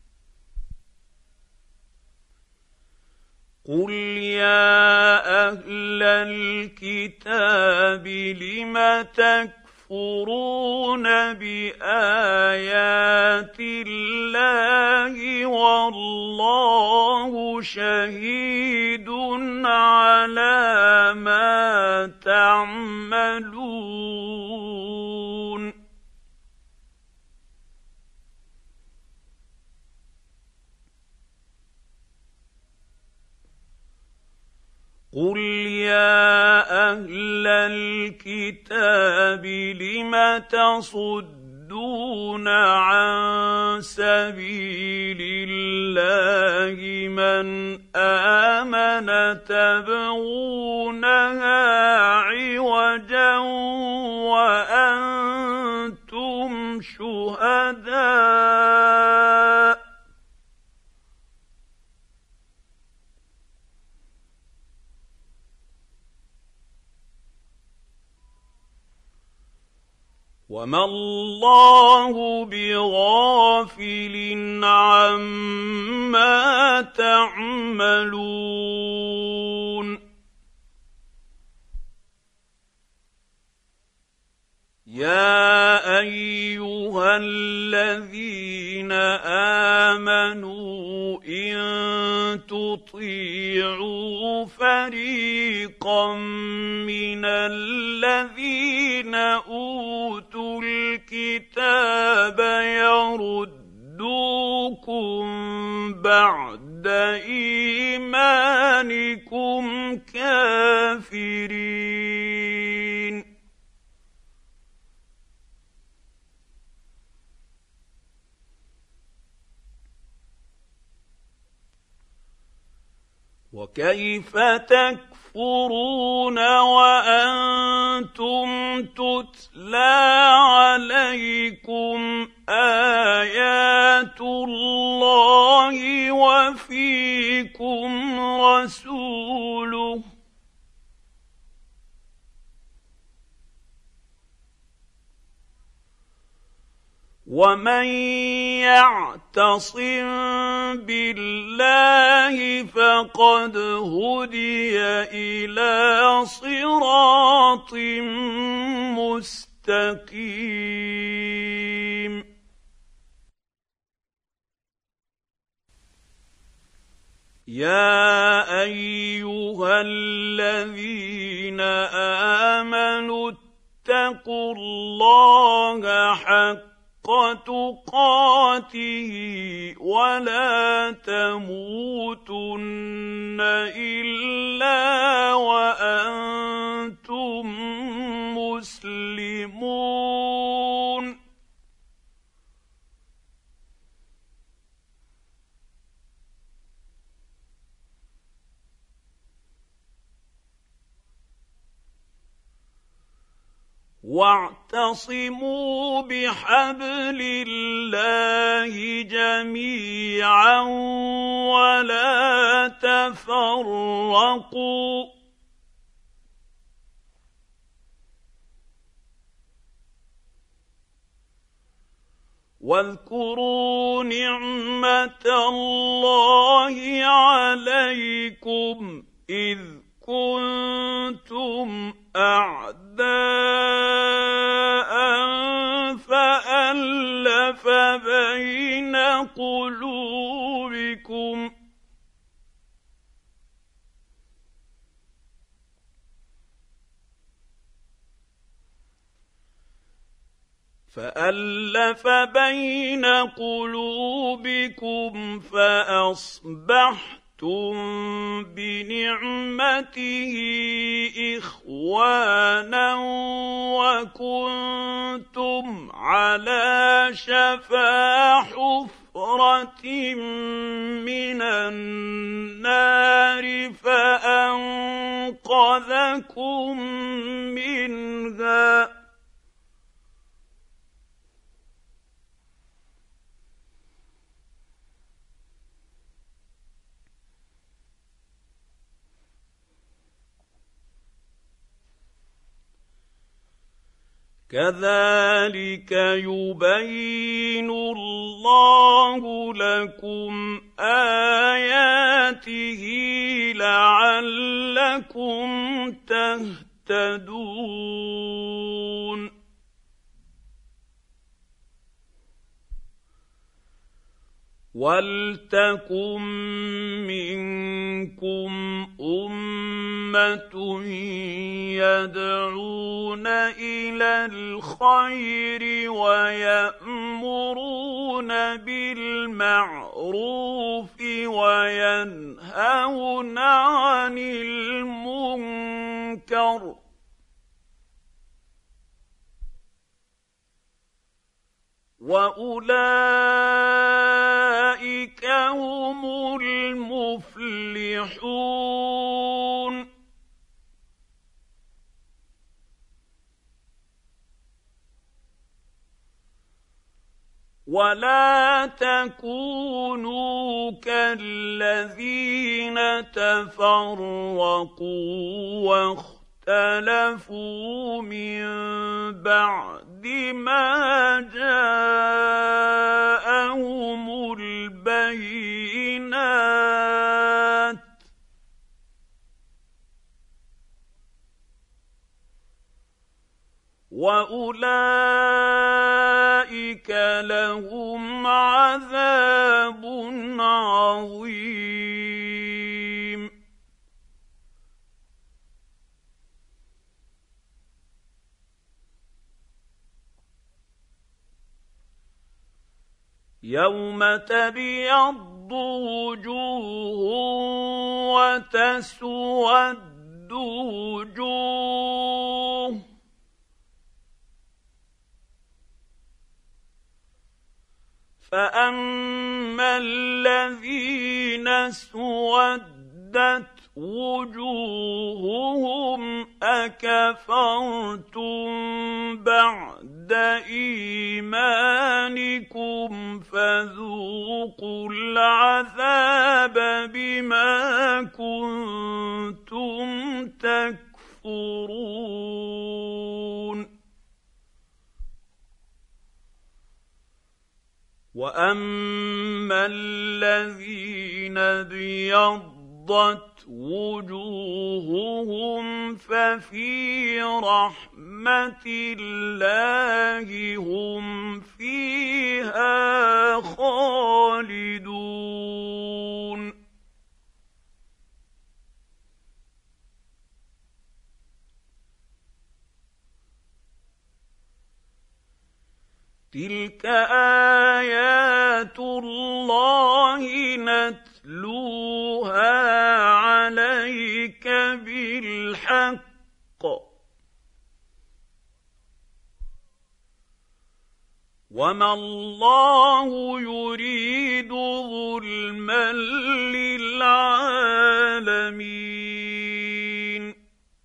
[SPEAKER 1] قل يا أهل الكتاب لم تكفرون بايات الله والله شهيد على ما تعملون. قل يا اهل الكتاب لم تصدون عن سبيل الله من آمن تبغونها عوجا وأنتم شهداء وما الله بغافل عما تعملون. يا ايها الذين امنوا ان تطيعوا فريقا من الذين اوتوا الكتاب يردوكم بعد ايمانكم كافرين. وكيف تكفرون وأنتم تتلى عليكم آيات الله وفيكم رسوله ومن يعتصم بالله فقد هدي إلى صراط مستقيم. يا أيها الذين آمنوا اتقوا الله حق تقاته ولا تموتن إلا وأنتم مسلمون. واعتصموا بحبل الله جميعا ولا تفرقوا واذكروا نعمة الله عليكم إذ كنتم أعداء فألف بين قلوبكم فأصبحتم بنعمته إخوانا وكنتم على شفا حفرة من النار فأنقذكم منها كذلك يبين الله لكم آياته لعلكم تهتدون. وَلْتَكُن مِّنكُمْ أُمَّةٌ يَدْعُونَ إِلَى الْخَيْرِ وَيَأْمُرُونَ بِالْمَعْرُوفِ وَيَنْهَوْنَ عَنِ الْمُنكَرِ ۚ وَأُولَٰئِكَ هُمُ الْمُفْلِحُونَ. وَلَا تَكُونُوا كَالَّذِينَ تَفَرَّقُوا واخْتَلَفُوا مِن بَعْدِ مَا جَاءَهُمُ الْبَيِّنَاتُ ۚ وَأُولَٰئِكَ لَهُمْ عَذَابٌ عَظِيمٌ. يَوْمَ تَبْيَضُّ وُجُوهٌ وَتَسْوَدُّ وُجُوهٌ ۚ فَأَمَّا الَّذِينَ اسْوَدَّتْ وُجُوهُهُمْ أَكَفَرْتُم بَعْدَ إِيمَانِكُمْ فَذُوقُوا الْعَذَابَ بِمَا كُنتُمْ تَكْفُرُونَ. وَأَمَّا الَّذِينَ ابْيَضَّتْ وُجُوهُهُمْ فَفِي رَحْمَةِ اللَّهِ هُمْ فِيهَا خَالِدُونَ. تِلْكَ آيَاتُ اللَّهِ نَتْلُوهَا عَلَيْكَ بِالْحَقِّ ۚ وَمَا اللَّهُ يُرِيدُ ظُلْمًا لِّلْعَالَمِينَ.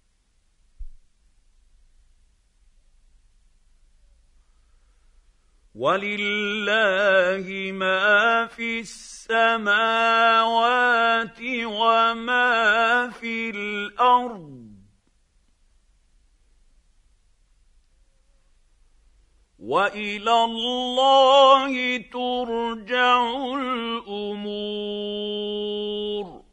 [SPEAKER 1] وَلِلَّهِ مَا فِي السَّمَاوَاتِ وَمَا فِي الْأَرْضِ ۚ وَإِلَى اللَّهِ تُرْجَعُ الْأُمُورُ.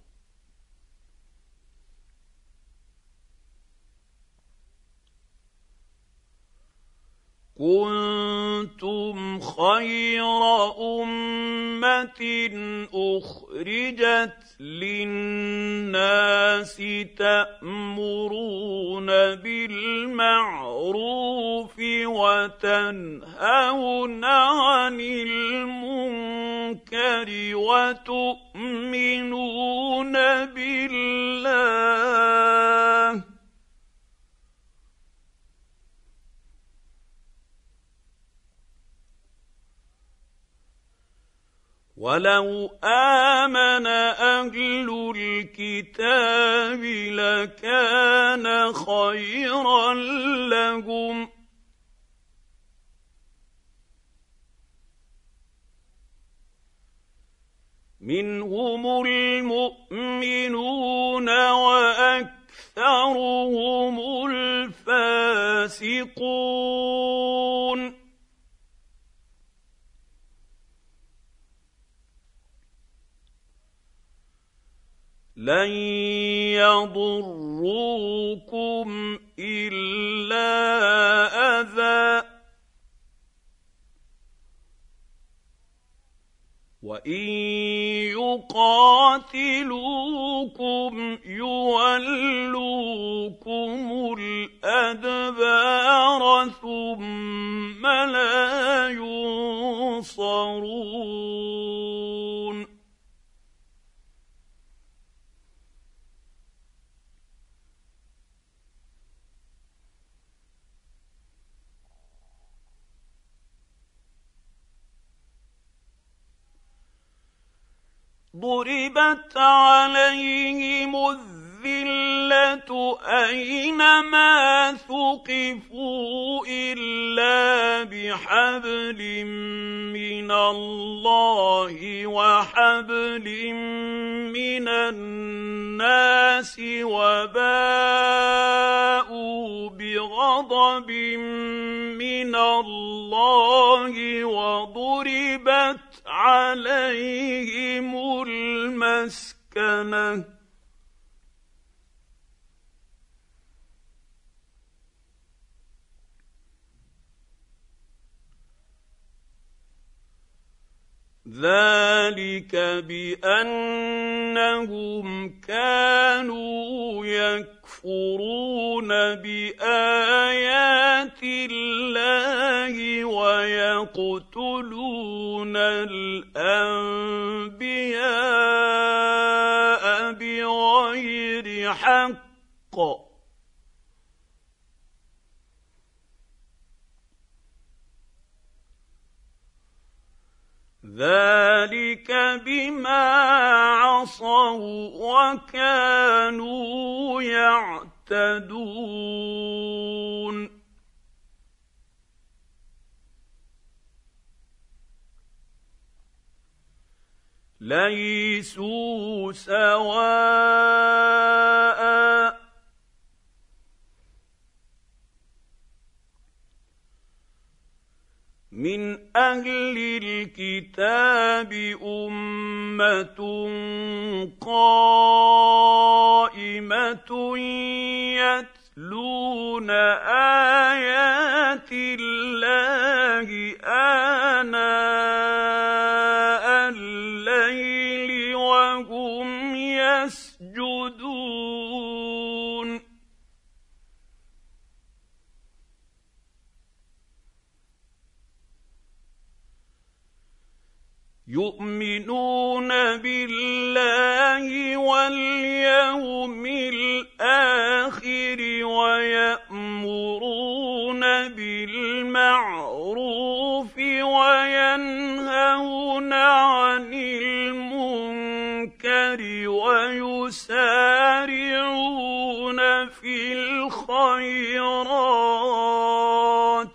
[SPEAKER 1] كُنتُمْ خَيْرَ أُمَّةٍ أُخْرِجَتْ لِلنَّاسِ تَأْمُرُونَ بِالْمَعْرُوفِ وَتَنْهَوْنَ عَنِ الْمُنكَرِ وَتُؤْمِنُونَ بِاللَّهِ ۗ وَلَوْ آمَنَ أَهْلُ الْكِتَابِ لَكَانَ خَيْرًا لَّهُمْ ۚ مِنْهُمُ الْمُؤْمِنُونَ وَأَكْثَرُهُمُ الْفَاسِقُونَ. لَن يَضُرُّوكُمْ إِلَّا أَذًى ۖ وان يقاتلوكم يولوكم الادبار ثم لا ينصرون ضربت عليهم الذلة أينما ثقفوا إلا بحبل من الله وحبل من الناس وباءوا بغضب من الله وضربت عليهم المسكنة ذلك بأنهم كانوا يكفرون بآيات الله ويقتلون الأنبياء بغير حق ذلك بما عصوا وكانوا يعتدون ليسوا سواء من أهل الكتاب أمة قائمة يتلون آيات الله آناء الليل وهم يسجدون يؤمنون بالله واليوم الآخر ويأمرون بالمعروف وينهون عن المنكر ويسارعون في الخيرات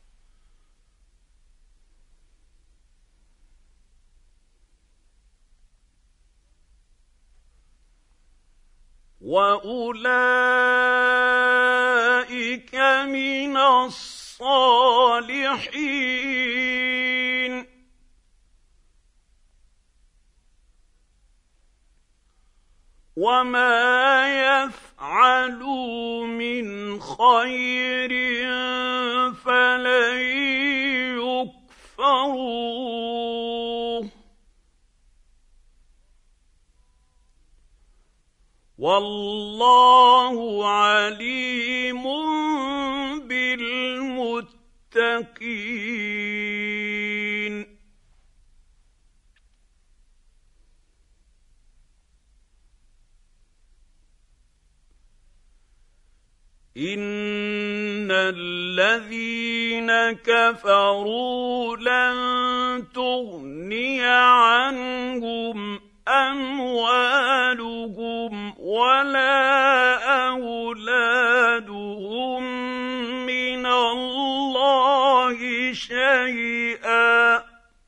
[SPEAKER 1] وأولئك من الصالحين وما يفعلوا من خير فلن يكفروه والله عليم بالمتقين إن الذين كفروا لن تغني عنهم أموالهم ولا أولادهم من الله شيئا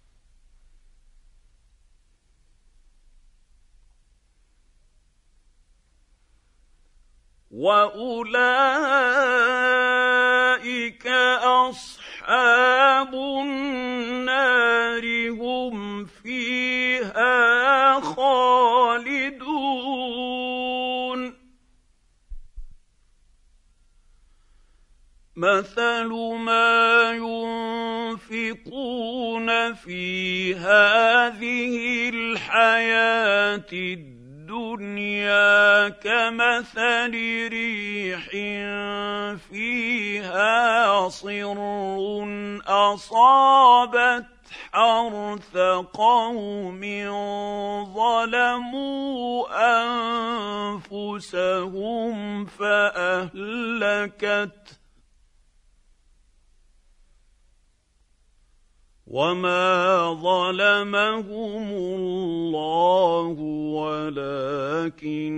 [SPEAKER 1] وأولئك أصحاب النار هم فيها خالدون مثل ما ينفقون يستمتعون في هذه الحياه الدنيا كمثل ريح فيها صر اصابت حرث قوم ظلموا انفسهم فاهلكته وما ظلمهم الله ولكن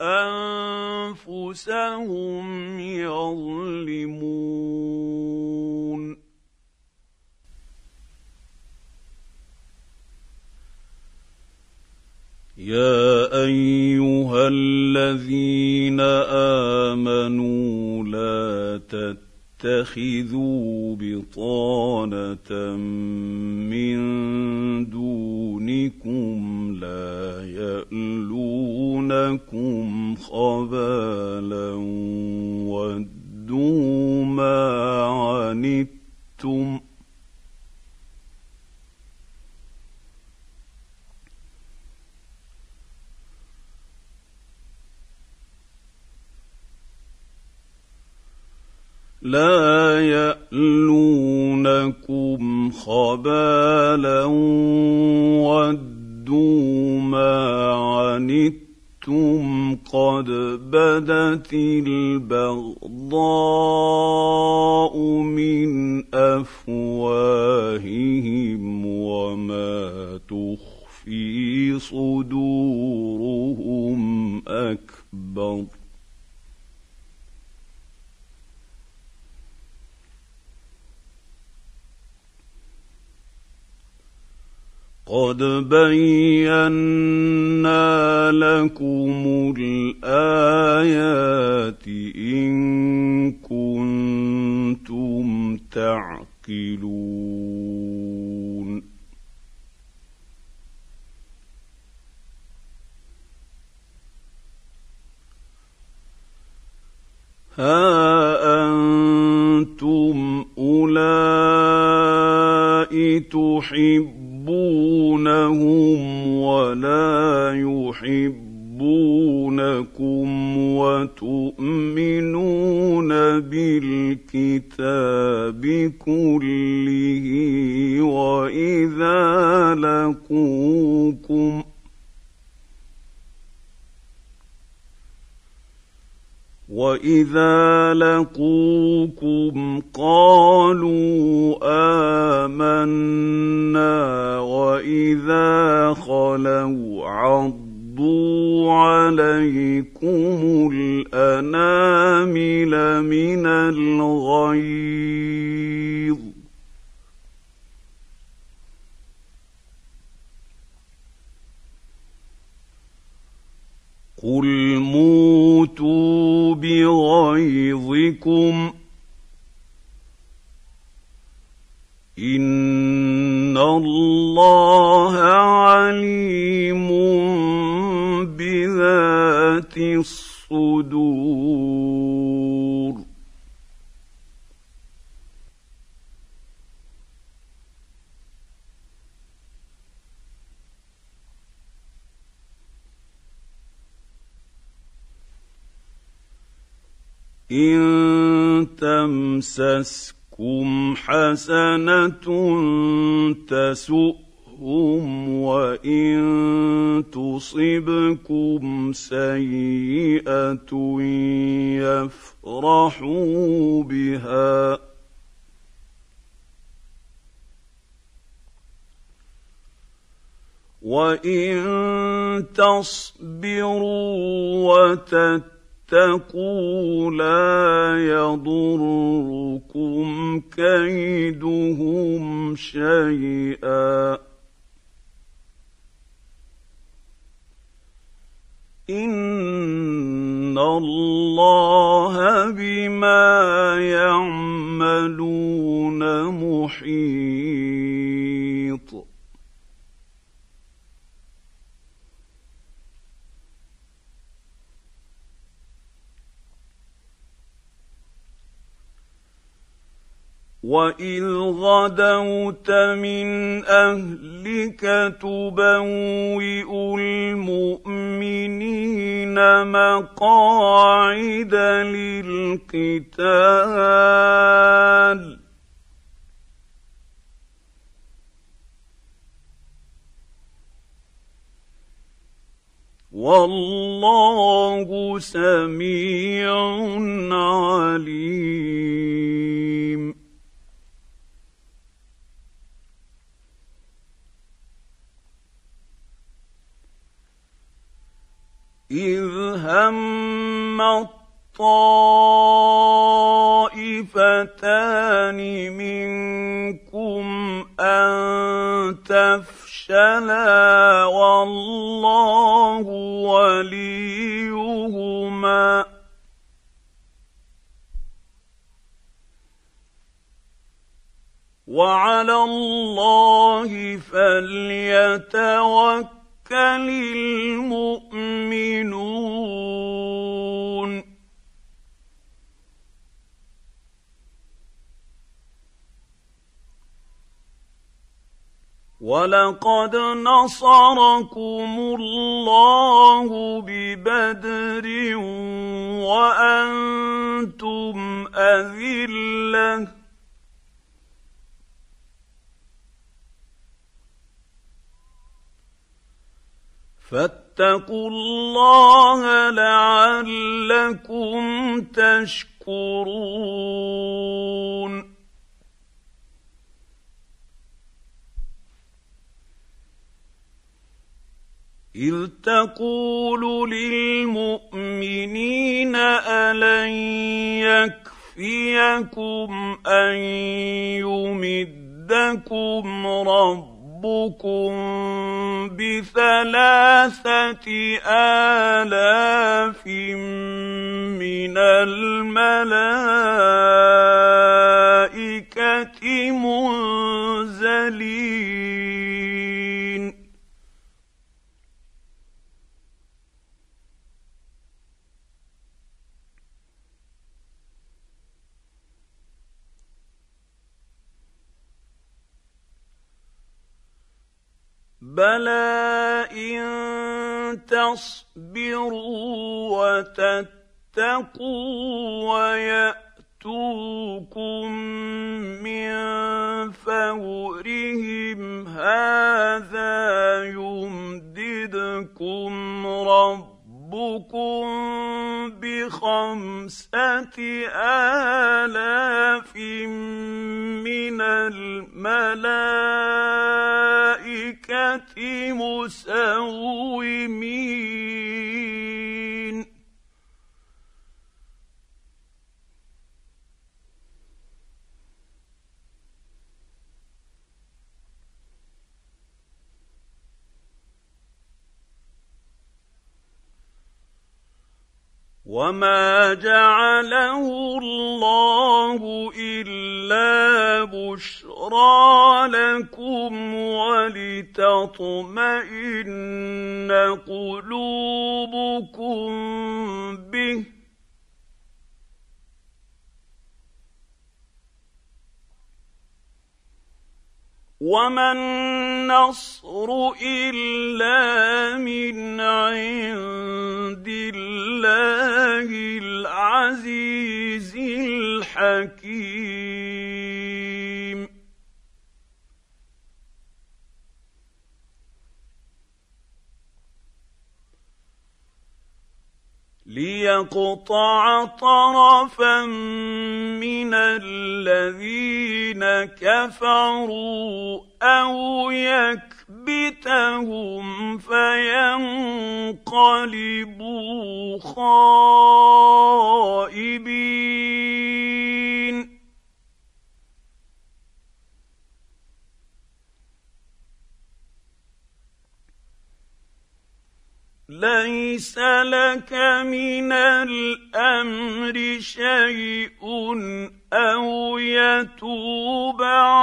[SPEAKER 1] انفسهم يظلمون. يا ايها الذين امنوا لا تتخذوا بطانة من دونكم لا يألونكم خبالا ودوا ما عنتم لا يألونكم خبالا ودوا ما عنتم قد بدت البغضاء من أفواههم وما تخفي صدورهم أكبر قد بينا لكم الآيات إن كنتم تعقلون. ها أنتم أولئك تحبونهم ولا يحبونكم وتؤمنون بالكتاب كله وإذا لقوكم قالوا آمنا وإذا خلوا عضوا عليكم الأنامل من الغيظ قل موتوا بغيظكم إن الله عليم بذات الصدور. إن تمسسكم حسنة تسؤهم وإن تصبكم سيئة يفرحوا بها وإن تصبروا وتتقوا لا يضركم كيدهم شيئا إن الله بما يعملون محيط. وإذ غدوت من أهلك تبوئ المؤمنين مقاعد للقتال والله سميع عليم. إذ هم الطائفتان منكم أن تفشلا والله وليهما وعلى الله فليتوكل المؤمنون. ولقد نصركم الله ببدر وأنتم أذلة فاتقوا الله لعلكم تشكرون. إذ تقول للمؤمنين ألن يكفيكم أن يمدكم ربكم ب3,000 من الملائكة منزلين. بلى إن تصبروا وتتقوا ويأتوكم من فورهم هذا يمددكم ربكم ب5,000 من الملائكة مسومين. وما جعله الله إلا بشرى لكم ولتطمئن قلوبكم به وما النصر إلا من عند الله العزيز الحكيم. ليقطع طرفا من الذين كفروا أو يكبتهم فينقلبوا خائبين. ليس لك من الأمر شيء أو يتوب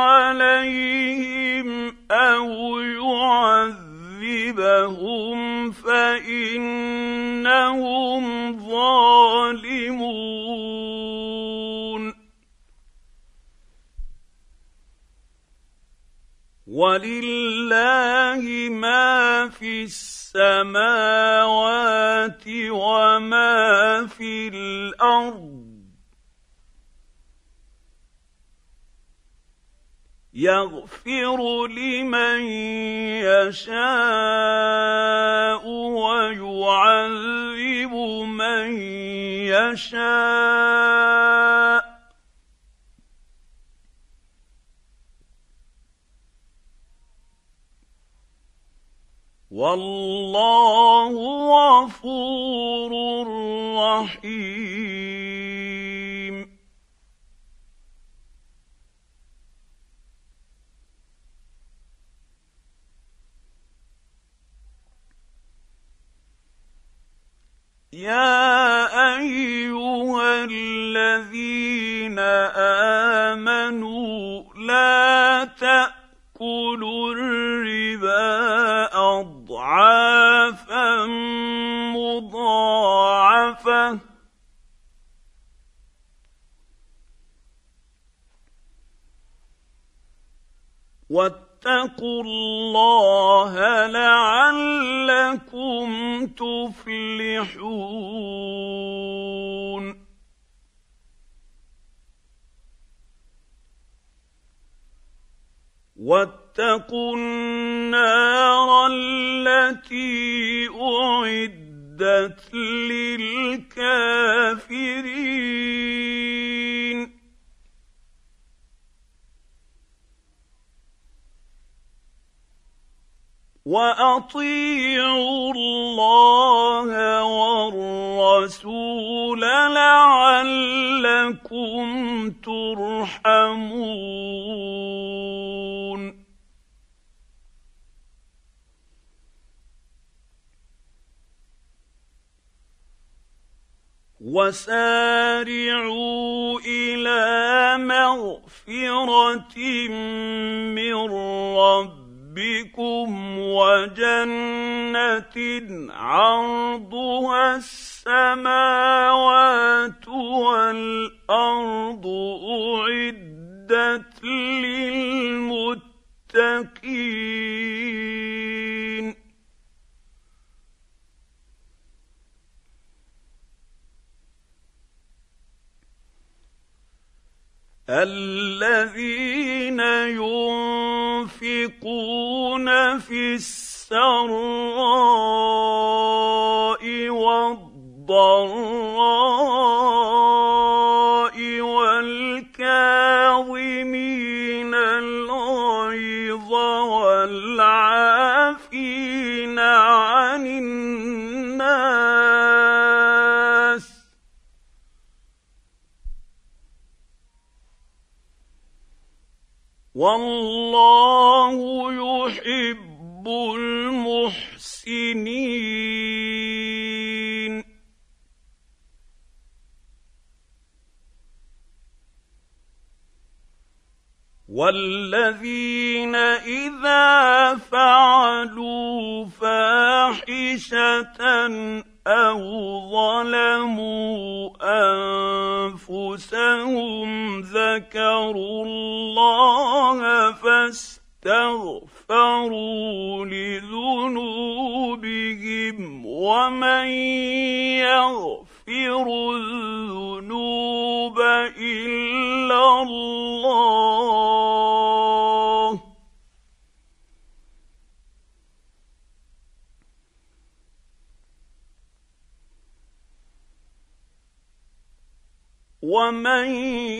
[SPEAKER 1] عليهم أو يعذبهم فإنهم ظالمون. ولله ما في السماوات وما في الارض يغفر لمن يشاء ويعذب من يشاء والله غفور رحيم. يا ايها الذين امنوا لا تاكلوا الربا اضعافا مضاعفه واتقوا الله لعلكم تفلحون. واتقوا النار التي اعدت للكافرين واطيعوا الله والرسول لعلكم ترحمون. وسارعوا إلى مغفرة من ربكم وجنة عرضها السماوات والأرض أعدت للمتقين الذين ينفقون في السراء والضراء والكاظمين الغيظ والعافين عن الناس والله يحب المحسنين. والذين إذا فعلوا فاحشة أو ظلموا أنفسهم ذكروا الله فاستغفروا لذنوبهم ومن يغفر الذنوب إلا الله ومن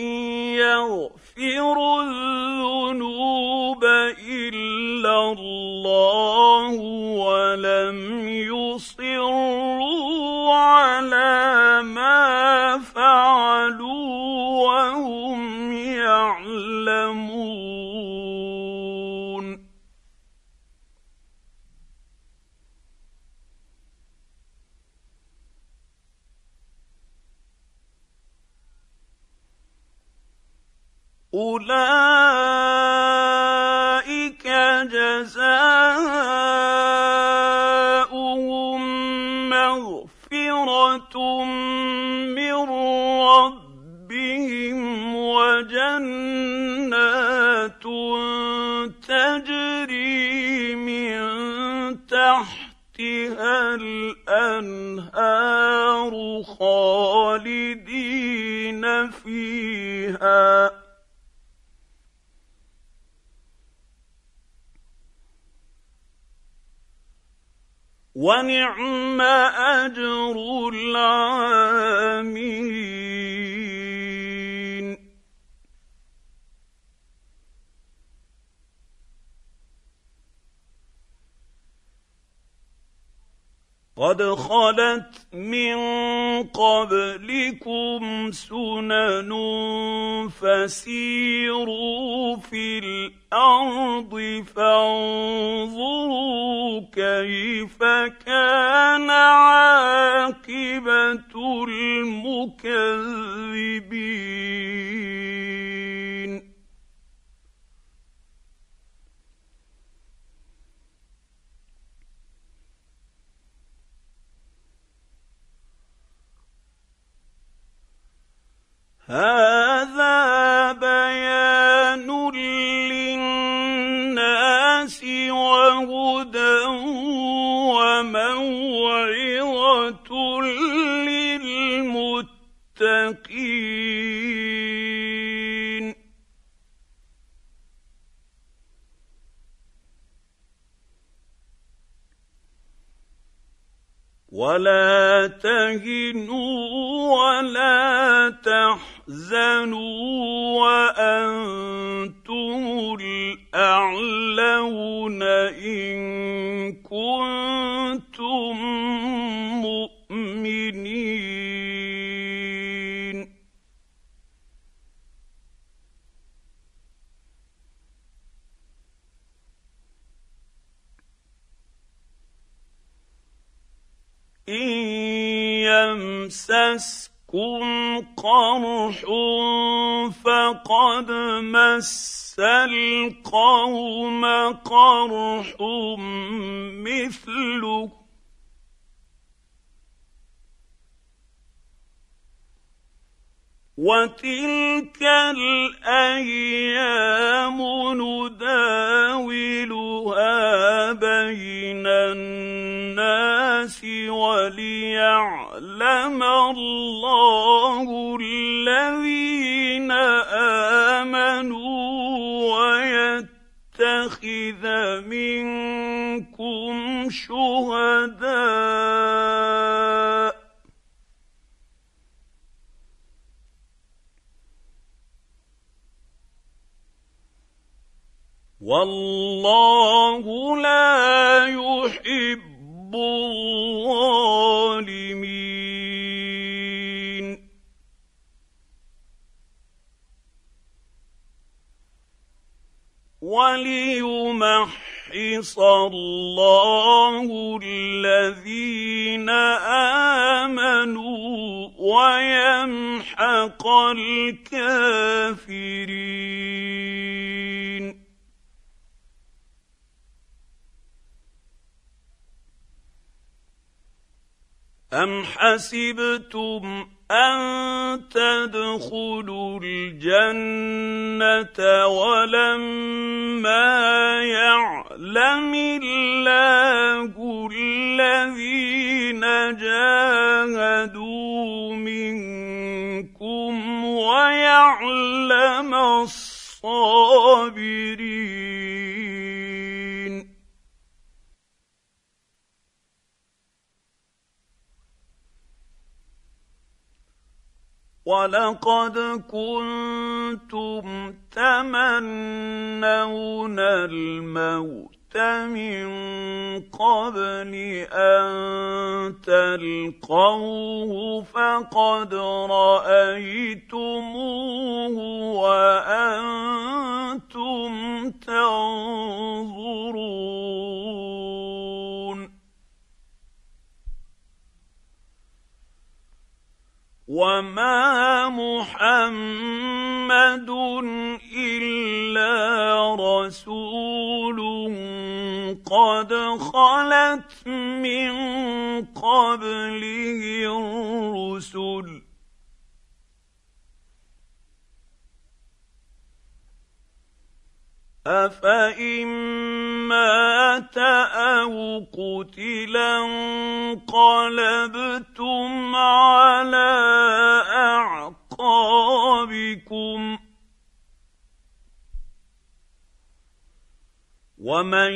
[SPEAKER 1] يغفر الذنوب إلا الله ولم يصروا على ما فعلوا وهم يعلمون. أولئك جزاؤهم مغفرة من ربهم وجنات تجري تحتها الانهار خالدين فيها ونعم اجر العاملين. قد خلت من قبلكم سنن فسيروا في الارض فانظروا كيف كان عاقبه المكذبين. هذا بيان للناس وهدى وموعظة للمتقين. ولا تهنوا ولا تحزنوا وأنتم الأعلون إن كنتم مؤمنين. إن يمسسكم قرح فقد مس القوم قرح مثله وتلك الأيام نداولها بين الناس وليعلم الله الذين آمنوا ويتخذ منكم شهداء والله لا يحب الظالمين. وليمحص الله الذين آمنوا ويمحق الكافرين. أم حسبتم أن تدخلوا الجنة ولما يعلم الله الذين جاهدوا منكم ويعلم الصابرين. ولقد كنتم تمنون الموت من قبل أن تلقوه فقد رأيتموه وأنتم تنظرون. وما محمد إلا رسول قد خلت من قبله الرسل أفإن مات مات أو قتلا انقلبتم على أعقابكم ومن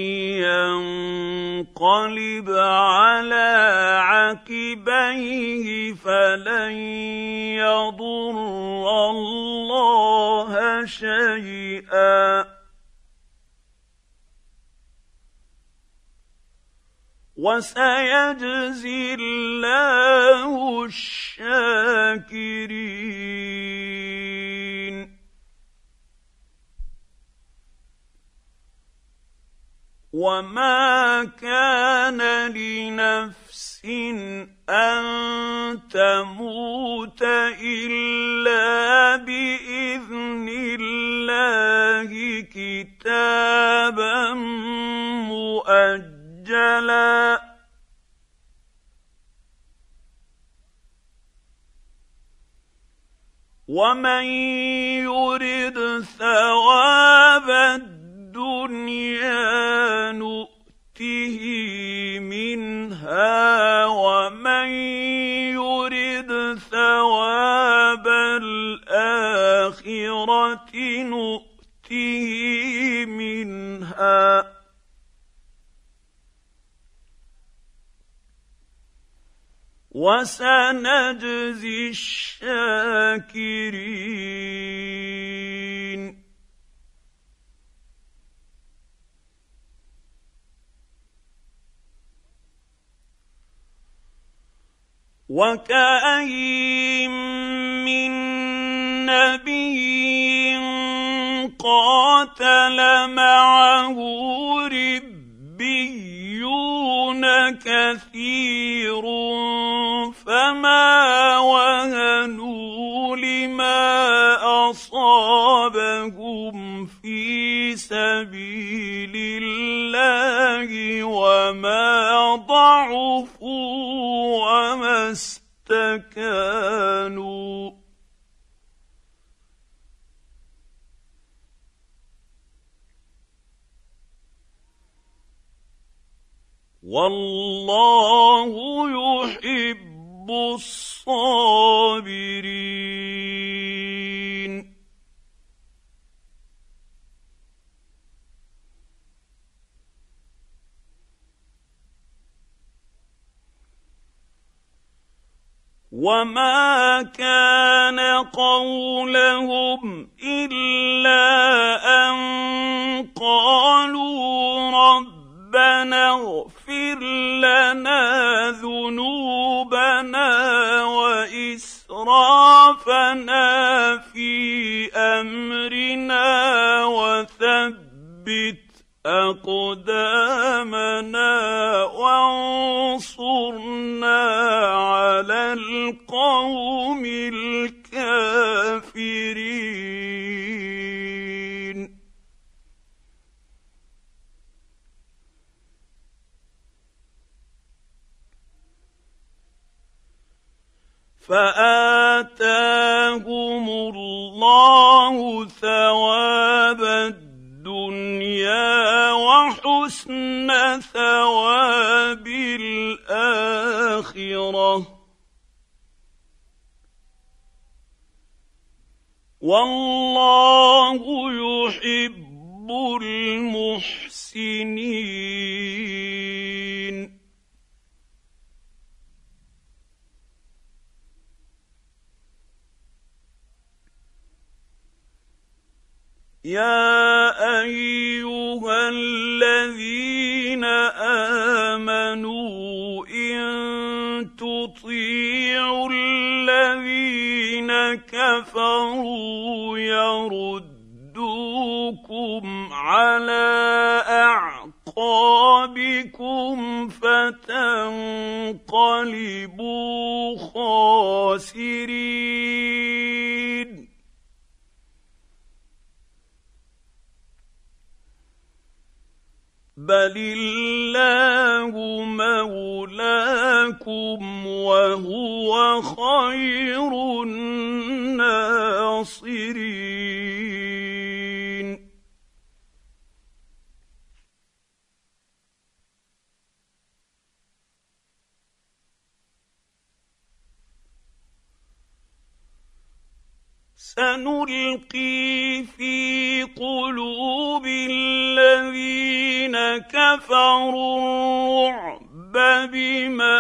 [SPEAKER 1] ينقلب على عقبيه فلن يضر الله شيئا وسيجزي الله الشاكرين. وما كان لنفس أن تموت إلا بإذن الله كتابا مؤجلا ومن يرد ثواب الدنيا نؤته منها ومن يرد ثواب الآخرة نؤته منها وسنجزي الشاكرين. وكأين من نبي قاتل معه ربيون كثير فما وهنوا لما أصابهم في سبيل الله وما ضعفوا وما استكانوا والله يحب الصابرين. وما كان قولهم إلا أن قالوا ربنا اغفر لنا ذنوبنا وإسرافنا في أمرنا وثبت أقدامنا وانصرنا على القوم الكافرين. فآتاهم الله ثواب الدنيا وحسن ثواب الآخرة والله يحب المحسنين. يا أيها الذين آمنوا إن تطيعوا الذين كفروا يردوكم على أعقابكم فتنقلبوا خاسرين. بل الله مولاكم وهو خير الناصرين. سنلقي في قلوب الذين كفروا الرعب بما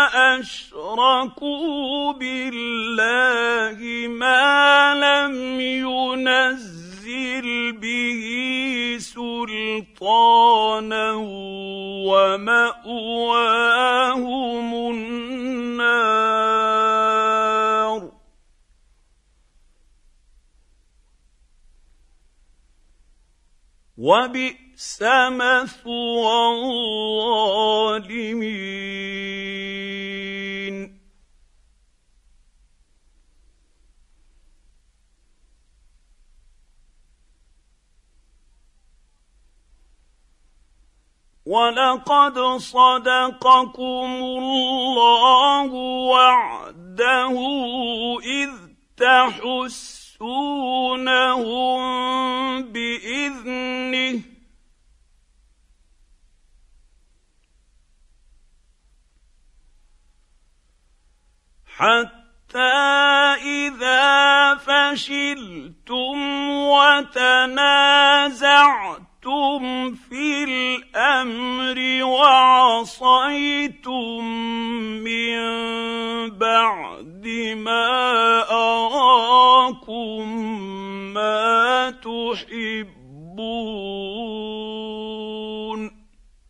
[SPEAKER 1] أشركوا بالله ما لم ينزل به سلطانا ومأواهم النار وبئس مثوى الظالمين ولقد صدقكم الله وعده إذ تحسونهم بإذنه حتى إذا فشلتم وتنازعتم في الأمر وعصيتم من بعد ما أراكم ما تحبون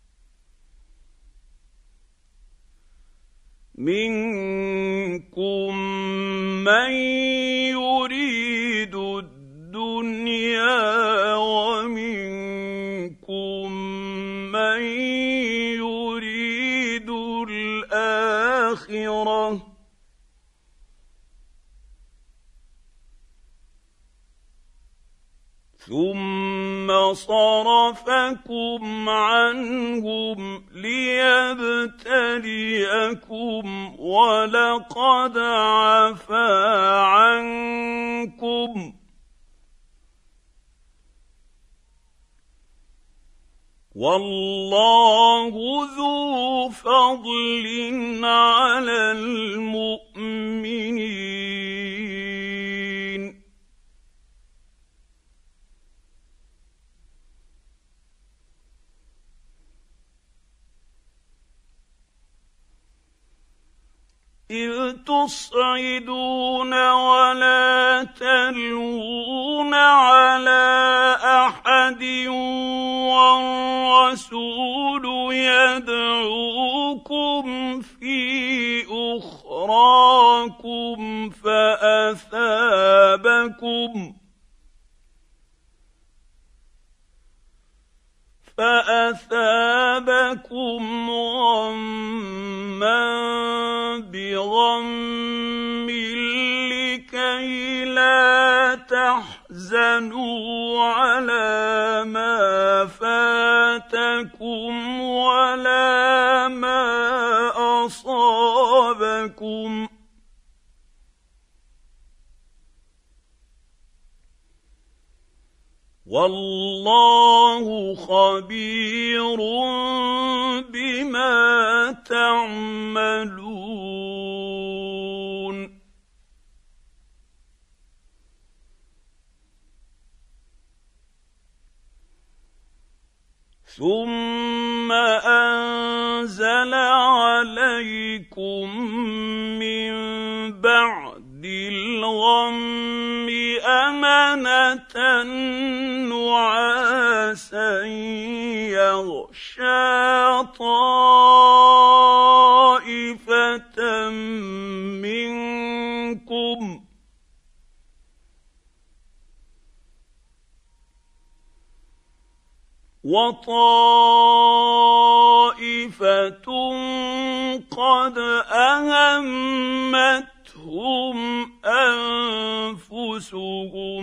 [SPEAKER 1] منكم من يريد الدنيا ومنكم من يريد الآخرة ثم صرفكم عنهم ليبتليكم ولقد عفا عنكم والله ذو فضل على المؤمنين إذ تصعدون ولا تلوون على أحد والرسول يدعوكم في أخراكم فأثابكم غما بغم لكي لا تحزنوا على ما فاتكم ولا ما أصابكم والله خبير بما تعملون ثم أنزل عليكم من بعد الغم أمنة نعاسا يغشى طائفة منكم وطائفة قد أهمتهم أنفسهم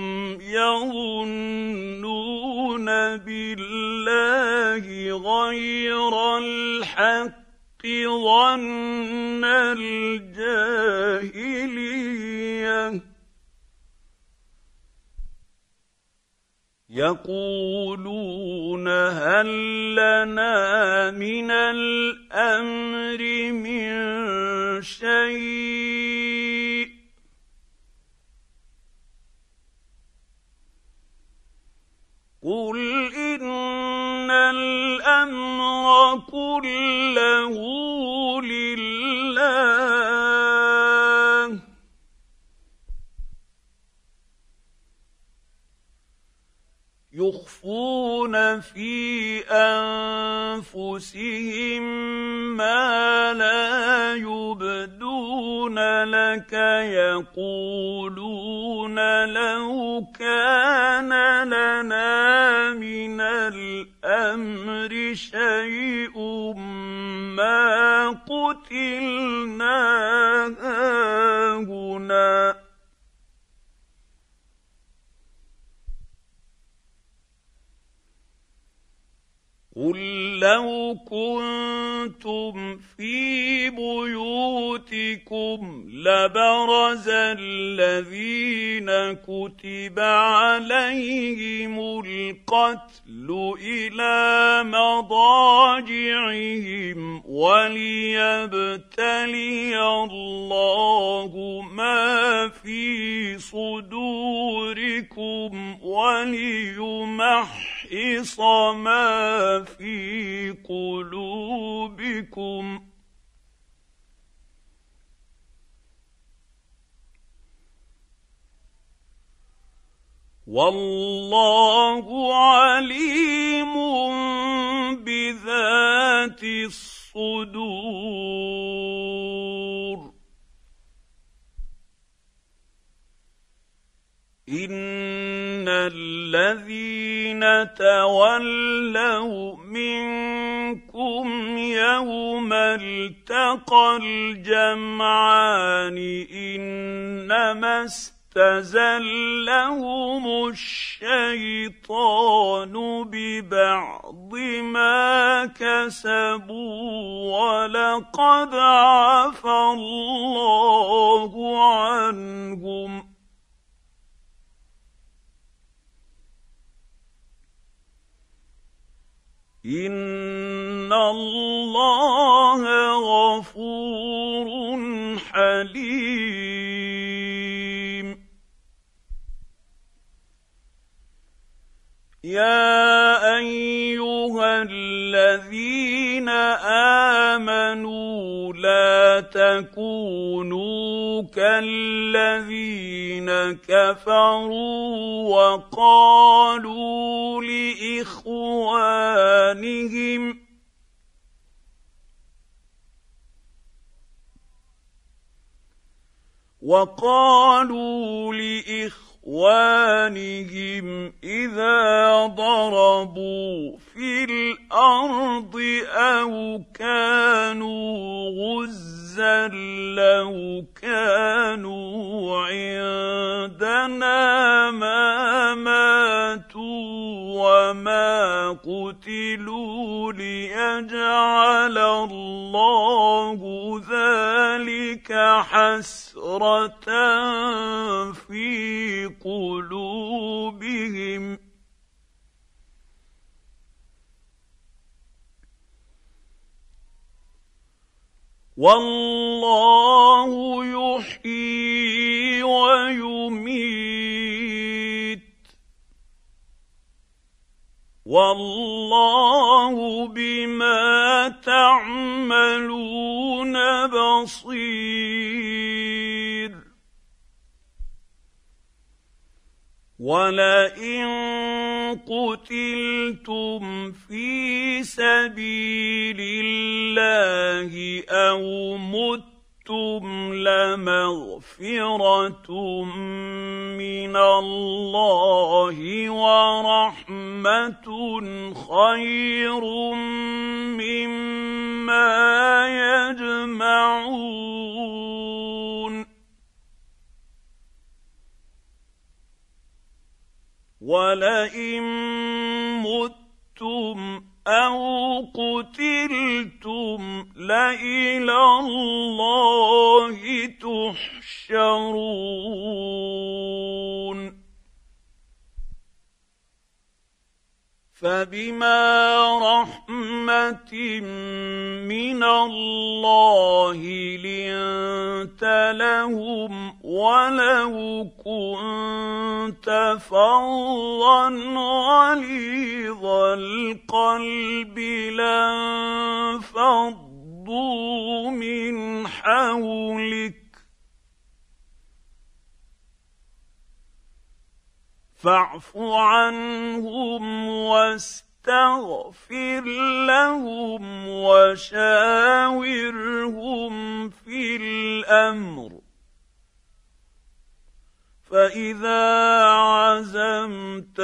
[SPEAKER 1] يظنون بالله غير الحق ظن الجاهلية يقولون هل لنا من الأمر من شيء الامر كله لله يخفون في انفسهم ما لا يبدون لك يقولون لو كان لنا من الامر شيء ما قتلنا هاهنا قل لو كنتم في بيوتكم لبرز الذين كتب عليهم القتل إلى مضاجعهم وليبتلي الله ما في صدوركم وليمحص ما في قلوبكم والله عليم بذات الصدور إن الذين تولوا منكم يوم التقى الجمعان إنما استزلهم الشيطان ببعض ما كسبوا ولقد عفى الله عنهم إن الله غفور حليم يا أيها الذين آمنوا لا تكونوا كالذين كفروا وقالوا لإخوانهم إذا ضربوا في الأرض أو كانوا غزا لو كانوا عندنا ما ماتوا وما قتلوا ليجعل الله ذلك حسرة في قلوبهم والله يحيي ويميت والله بما تعملون بصير ولئن قتلتم في سبيل الله أو متم لمغفرة من الله ورحمة خير مما يجمعون ولئن متم أو قتلتم لإلى الله تحشرون فبما رحمة من الله لنت لهم ولو كنت فظا غليظ القلب لانفضوا من حولك فاعف عنهم واستغفر لهم وشاورهم في الأمر فإذا عزمت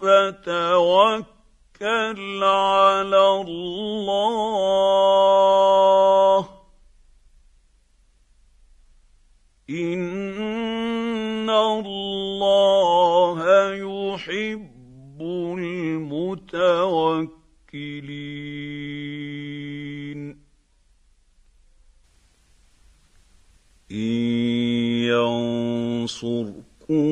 [SPEAKER 1] فتوكل على الله إن الله يحب المتوكلين إن ينصركم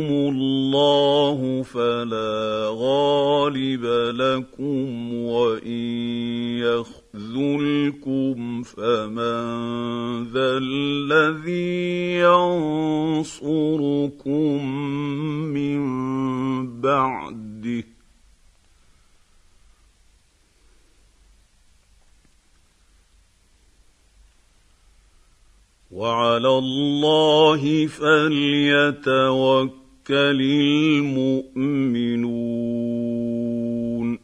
[SPEAKER 1] الله فلا غالب لكم وإن يخذلكم فمن ذا الذي ينصركم من بعده وعلى الله فليتوكل المؤمنون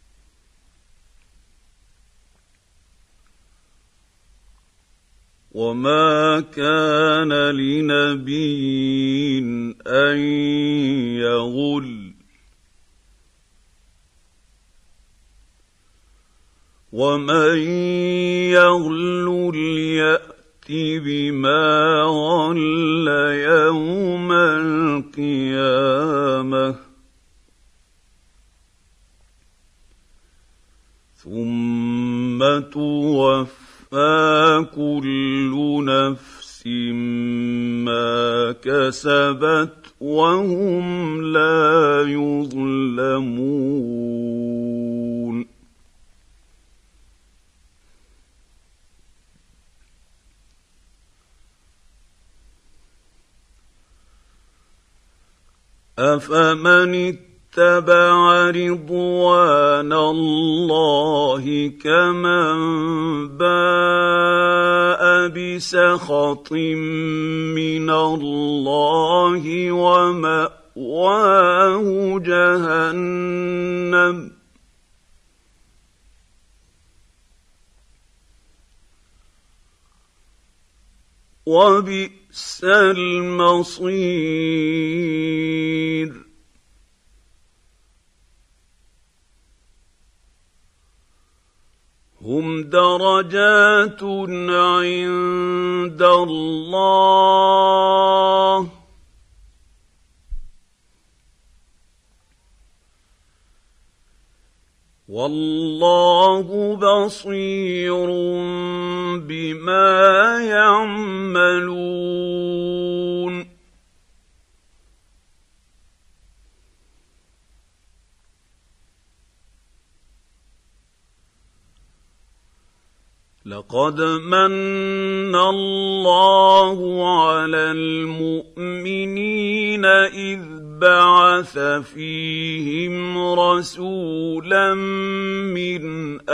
[SPEAKER 1] وما كان لنبي أن يغل ومن يغل يأت بما غل يوم القيامة ثم توفى كل نفس ما كسبت وهم لا يظلمون أفمن اتبع رضوان الله كمن باء بسخط من الله ومأواه جهنم وبئس المصير هم درجات عند الله والله بصير بما يعملون لقد من الله على المؤمنين إذ بعث فيهم رسولا من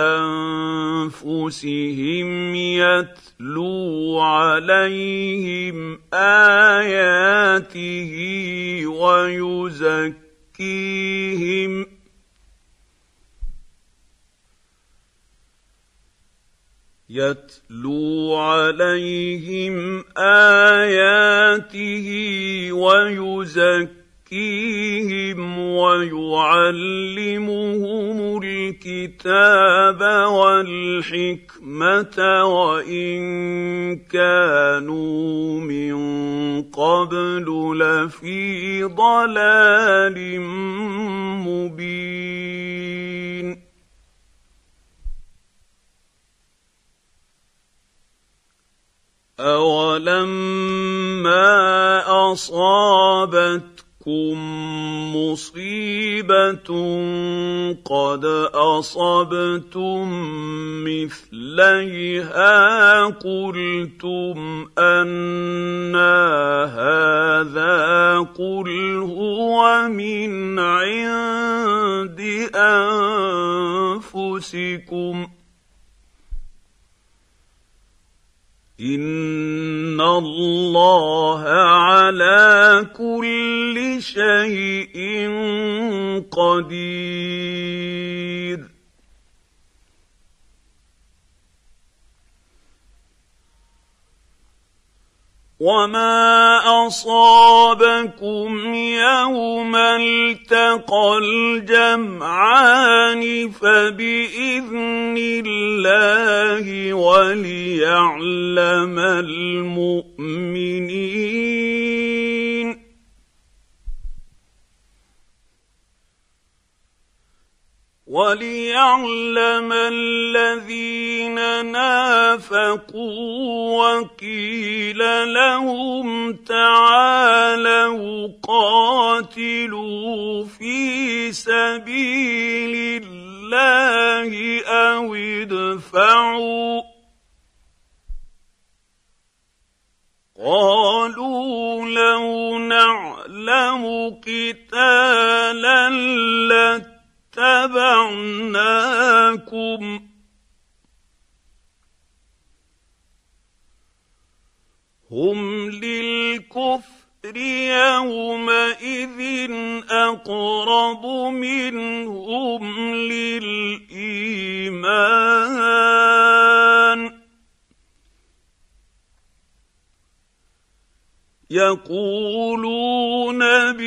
[SPEAKER 1] أنفسهم يتلو عليهم آياته ويزكيهم ويعلمهم الكتاب والحكمة وإن كانوا من قبل لفي ضلال مبين أولما أصابتكم تصبكم مصيبة قد أصبتم مثليها قلتم أنى هذا قل هو من عند أنفسكم إن الله على كل شيء قدير وما أصابكم يوم التقى الجمعان فبإذن الله وليعلم الذين نافقوا وقيل لهم تعالوا قاتلوا في سبيل الله أو ادفعوا قالوا لو نعلم قتالا لاتبعناكم هم للكفر يومئذ أقرب منهم للإيمان يقولون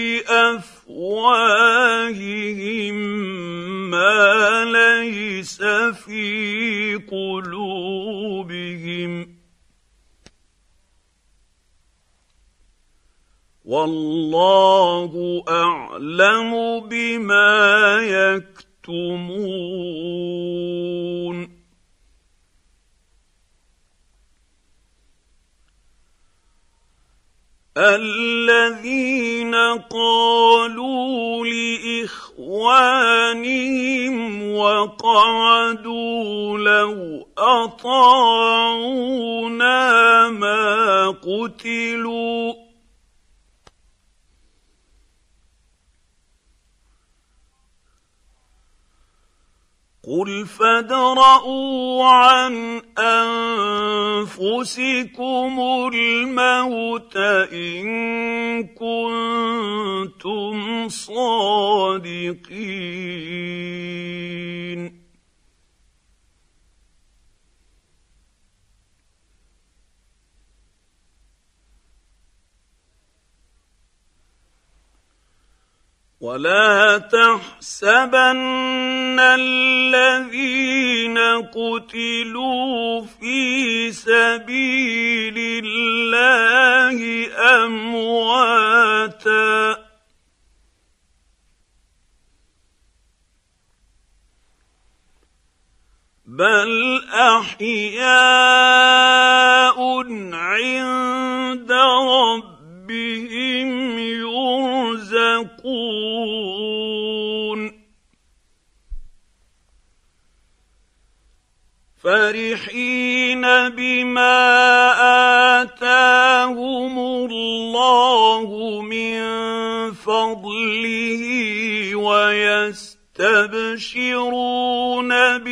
[SPEAKER 1] بأفواههم ما ليس في قلوبهم والله أعلم بما يكتمون الذين قالوا لإخوانهم وقعدوا لو أطاعونا ما قتلوا قل فادرءوا عن أنفسكم الموت إن كنتم صادقين ولا تحسبن الذين قتلوا في سبيل الله أمواتا بل أحياء عند ربهم يرزقون فرحين بما آتاهم الله من فضله ويستبشرون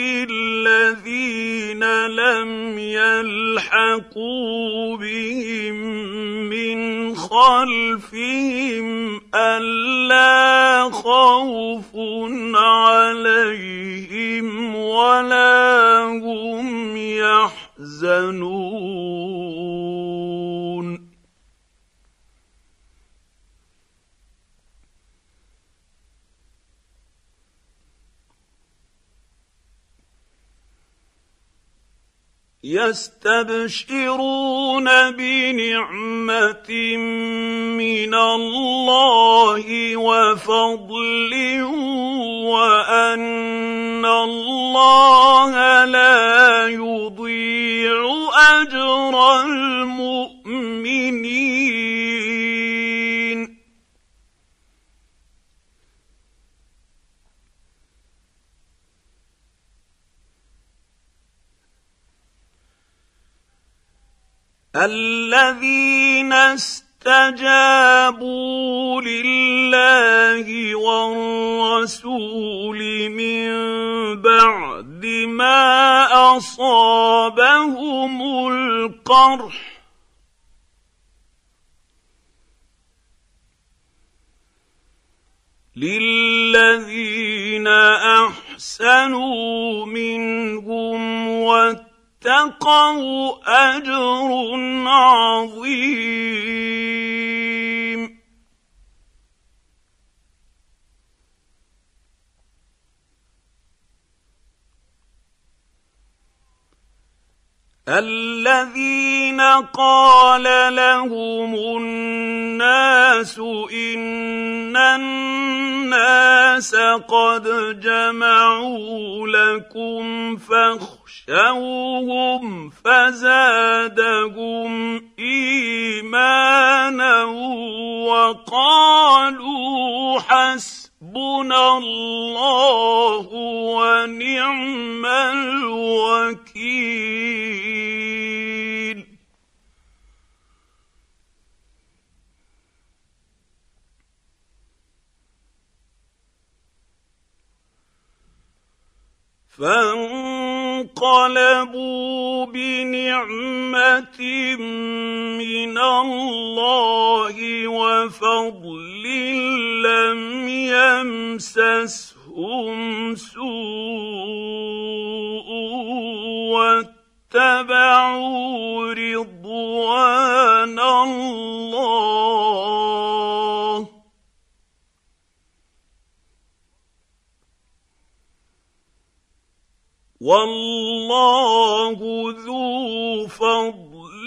[SPEAKER 1] بالذين لم يلحقوا بهم من خلفهم ألا خوف عليهم ولا هم يحزنون يستبشرون بنعمة من الله وفضل وأن الله لا يضيع أجر المؤمنين الذين استجابوا لله والرسول من بعد ما أصابهم القرح للذين أحسنوا منهم واتقوا أجر عظيم. الذين قال لهم الناس إن الناس قد جمعوا لكم فاخشوهم فزادهم إيمانا وقالوا حسبنا الله ونعم الوكيل. فانقلبوا بنعمة من الله وفضل لم يمسسهم سوء واتبعوا رضوان الله والله ذو فضل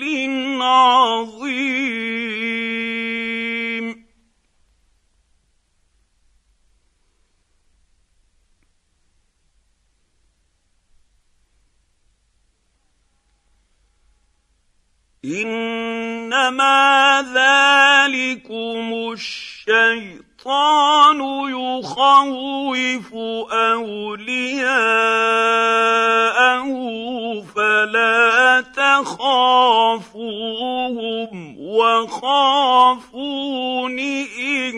[SPEAKER 1] عظيم. إنما ذلكم الشيطان يخوف أولياءه فلا تخافوهم وخافون إن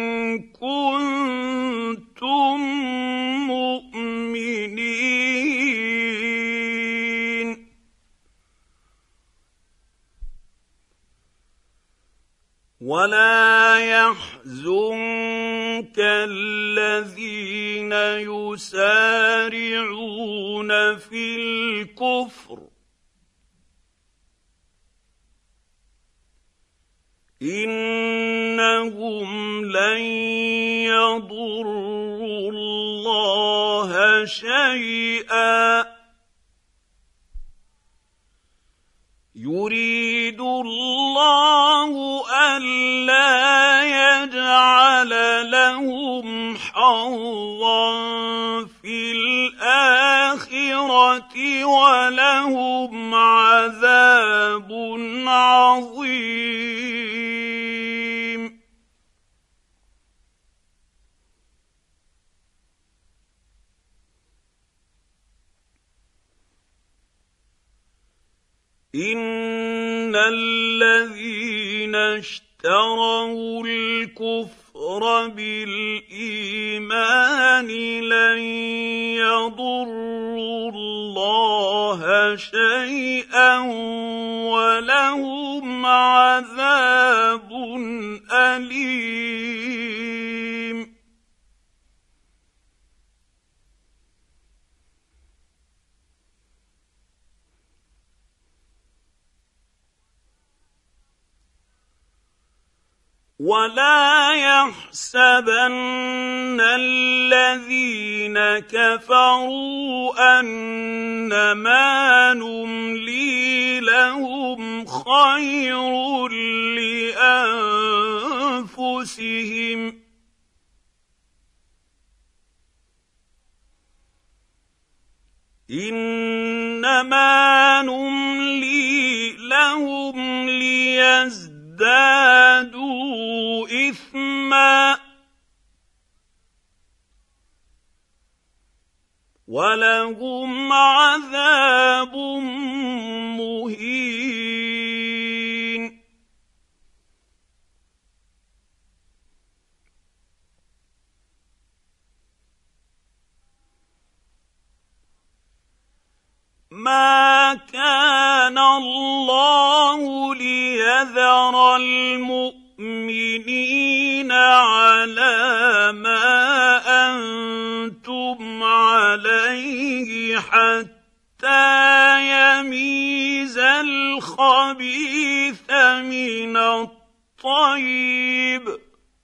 [SPEAKER 1] كنتم مؤمنين. ولا يحزنك الذين يسارعون في الكفر إنهم لن يضروا الله شيئا يريد الله ألا يجعل لهم حظا في الآخرة ولهم عذاب عظيم. إن الذين اشتروا الكفر بالإيمان لن يضروا الله شيئا ولهم عذاب أليم. ولا يحسبن الذين كفروا أنما نملي لهم خير لأنفسهم إنما نملي لهم ليزدادوا إثما ولهم عذاب مهين. حتى يميز الخبيث من الطيب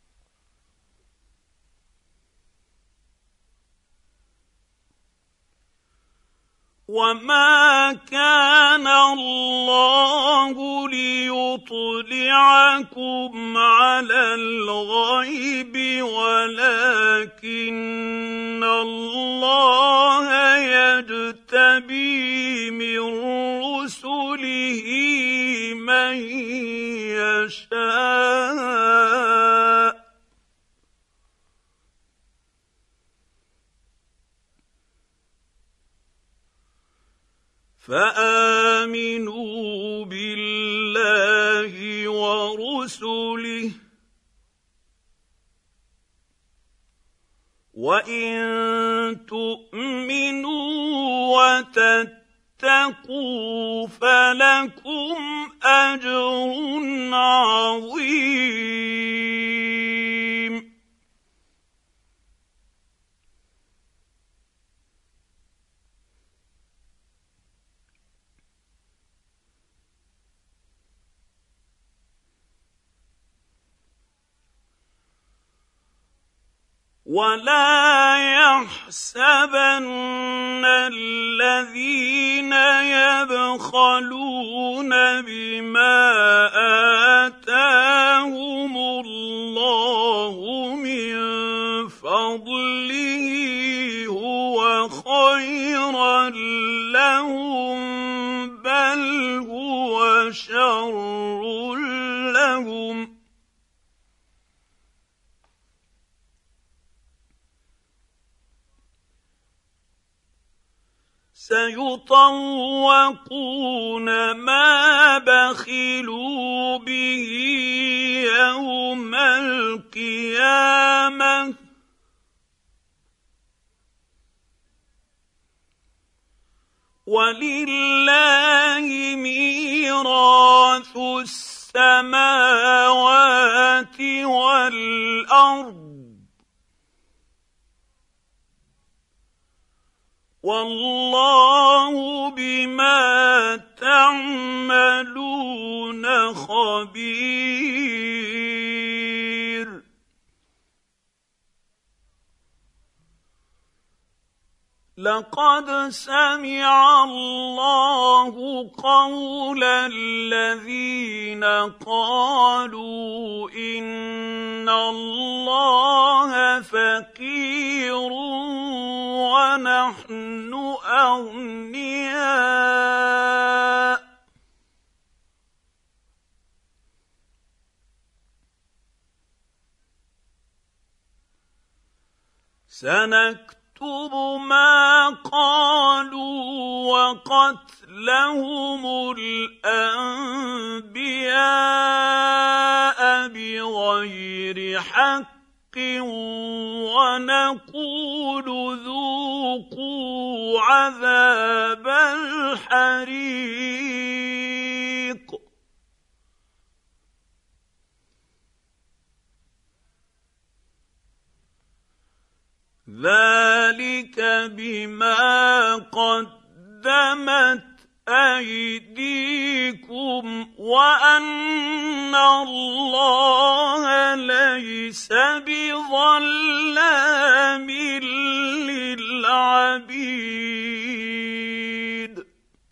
[SPEAKER 1] وما كان الله ليطلعكم على الغيب ولكن الله يجتبي من رسله من يشاء فآمنوا بالله ورسله وإن تؤمنوا وتتقوا فلكم أجر عظيم ولا يحسبن الذين يبخلون بما آتاهم الله من فضله هو خيرا لهم بل هو شر لهم سيطوقون ما بخلوا به يوم القيامة ولله ميراث السماوات والأرض والله بما تعملون خبير لقد سمع الله قول الذين قالوا إن الله فقير ونحن أغنياء سنكتب ما قالوا وقتلهم الأنبياء بغير حق ونقول ذوقوا عذاب الحريق ذلك بما قدمت أيديكم وأن الله ليس بظلام للعبيد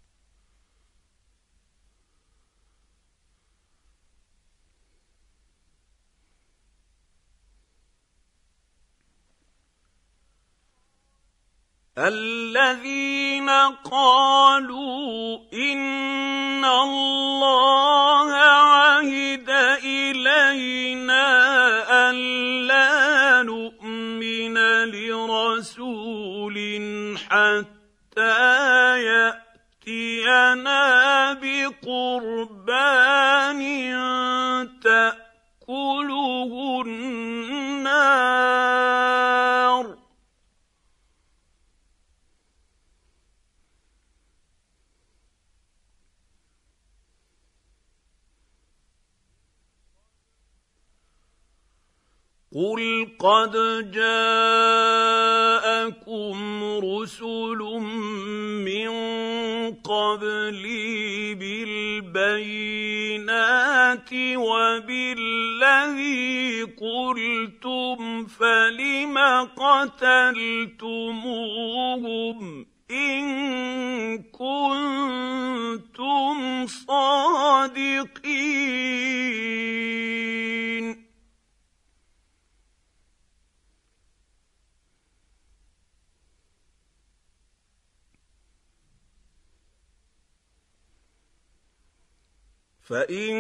[SPEAKER 1] الذين قالوا إن الله عهد إلينا ألا نؤمن لرسول حتى يأتينا بقربان تأكله النار قل قد جاءكم رسل قبلي بالبينات وبالذي قلتم فلم قتلتموهم إن كنتم صادقين فإن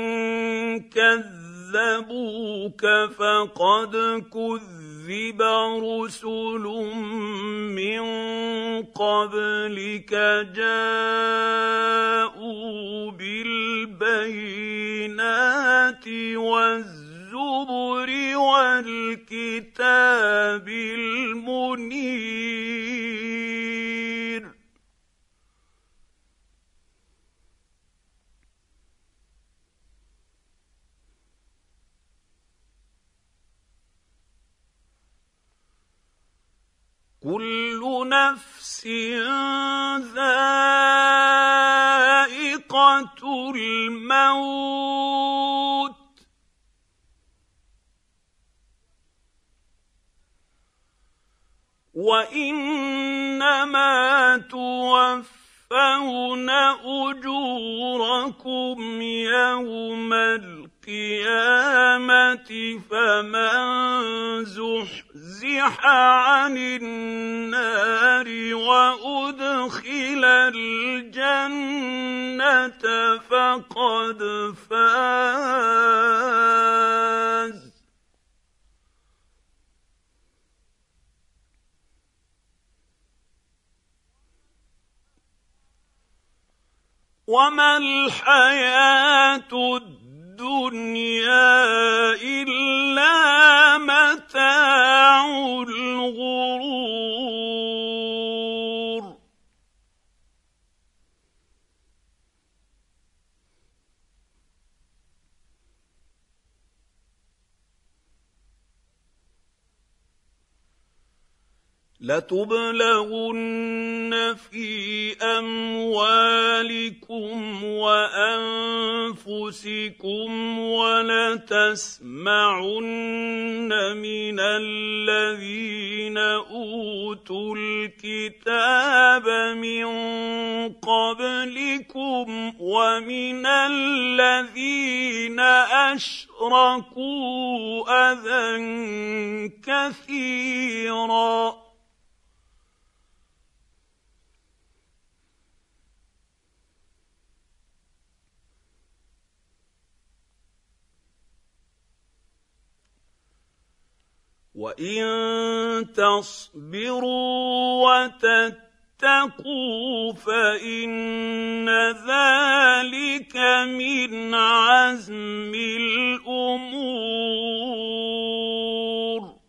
[SPEAKER 1] كذبوك فقد كذب رسل من قبلك جاءوا بالبينات والزبر والكتاب المنير كل نفس ذائقة الموت وإنما توفون أجوركم يوم القيامة فمن زحزح عن النار وأدخل الجنة فقد فاز وما الحياة الدنيا إلا متاع الغرور لتبلغن في أموالكم وأنفسكم ولتسمعن من الذين أوتوا الكتاب من قبلكم ومن الذين أشركوا أذى كثيرا وإن تصبروا وتتقوا فإن ذلك من عزم الأمور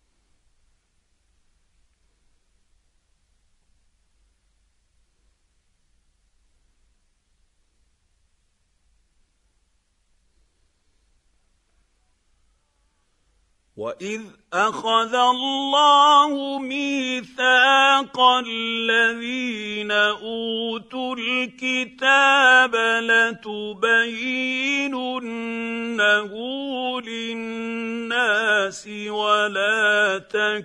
[SPEAKER 1] وإذ أخذ الله ميثاق الذين أوتوا الكتاب لتبيننه للناس ولا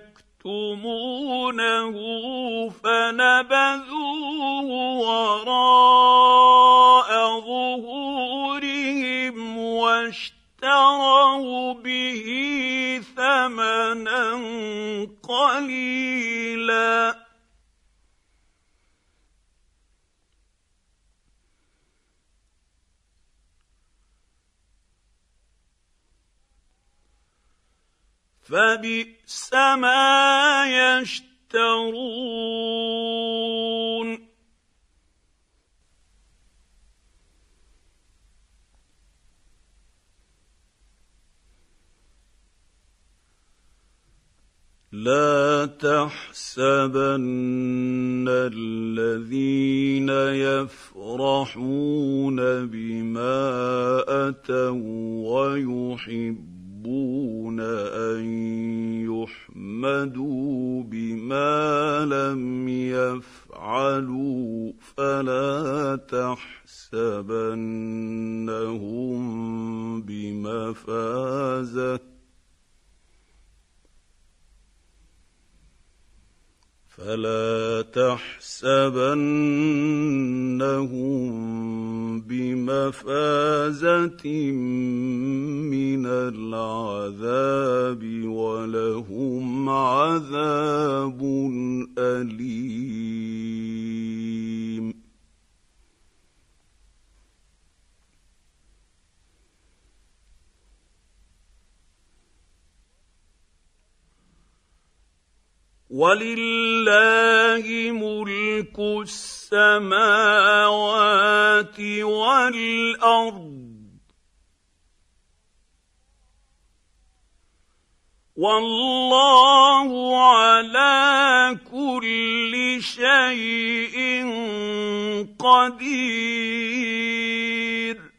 [SPEAKER 1] تكتمونه فنبذوه وراء ظهورهم واشتروا به ثمنا قليلا فبئس ما يشترون لا تحسبن الذين يفرحون بما أتوا ويحبون أن يحمدوا بما لم يفعلوا فلا تحسبنهم بمفازة فلا تحسبنهم بمفازة من العذاب ولهم عذاب أليم. ولله ملك السماوات والأرض والله على كل شيء قدير.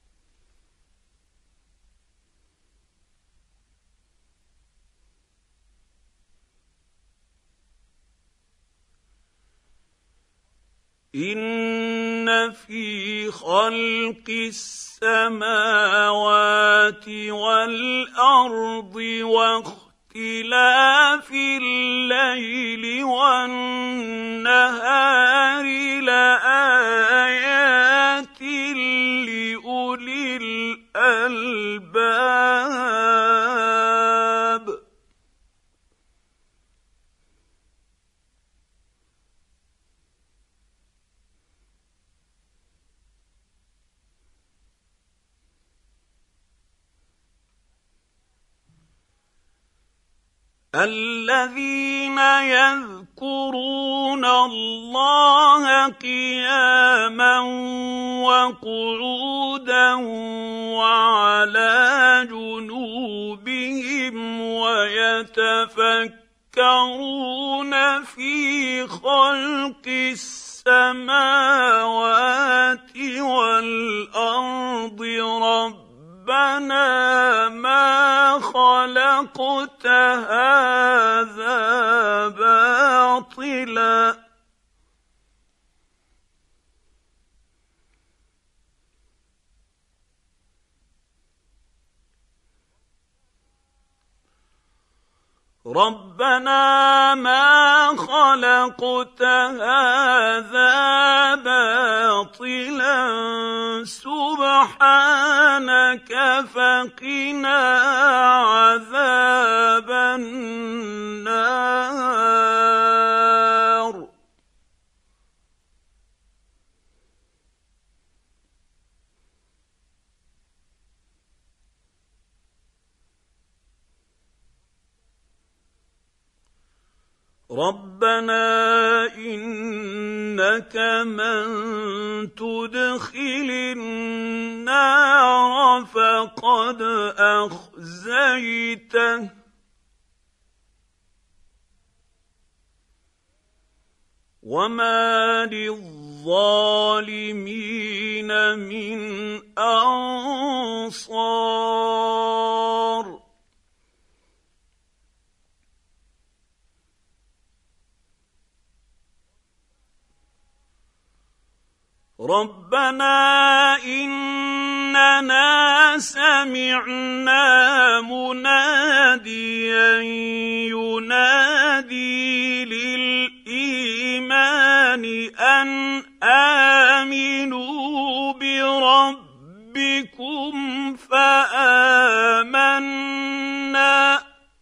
[SPEAKER 1] إن في خلق السماوات والأرض واختلاف الليل والنهار لآيات لأولي الألباب. الذين يذكرون الله قياما وقعودا وعلى جنوبهم ويتفكرون في خلق السماوات والأرض ربنا ما خلقت هذا باطلا ربنا ما خلقت هذا باطلا سبحانك فقنا عذاب النار. ربنا إنك من تدخل النار فقد أخزيته وما للظالمين من أنصار. ربنا إننا سمعنا مناديا ينادي للإيمان أن آمنوا بربكم فآمنا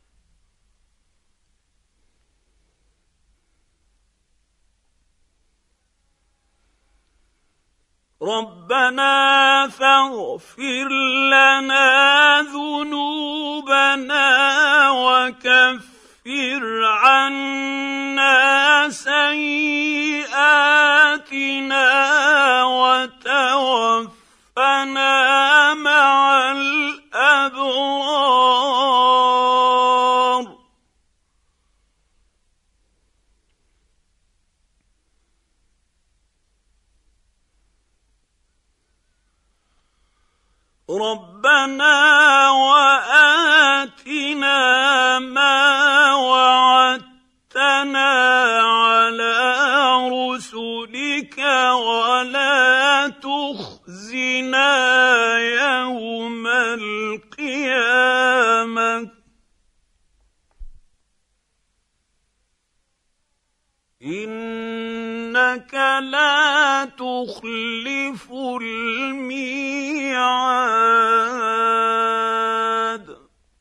[SPEAKER 1] ربنا فاغفر لنا ذنوبنا وكفر عنا سيئاتنا وتوفنا مع الأبرار. ربنا وآتنا ما وعدتنا على رسلك ولا تخزنا يوم القيامة إنك لا تخلف الميعاد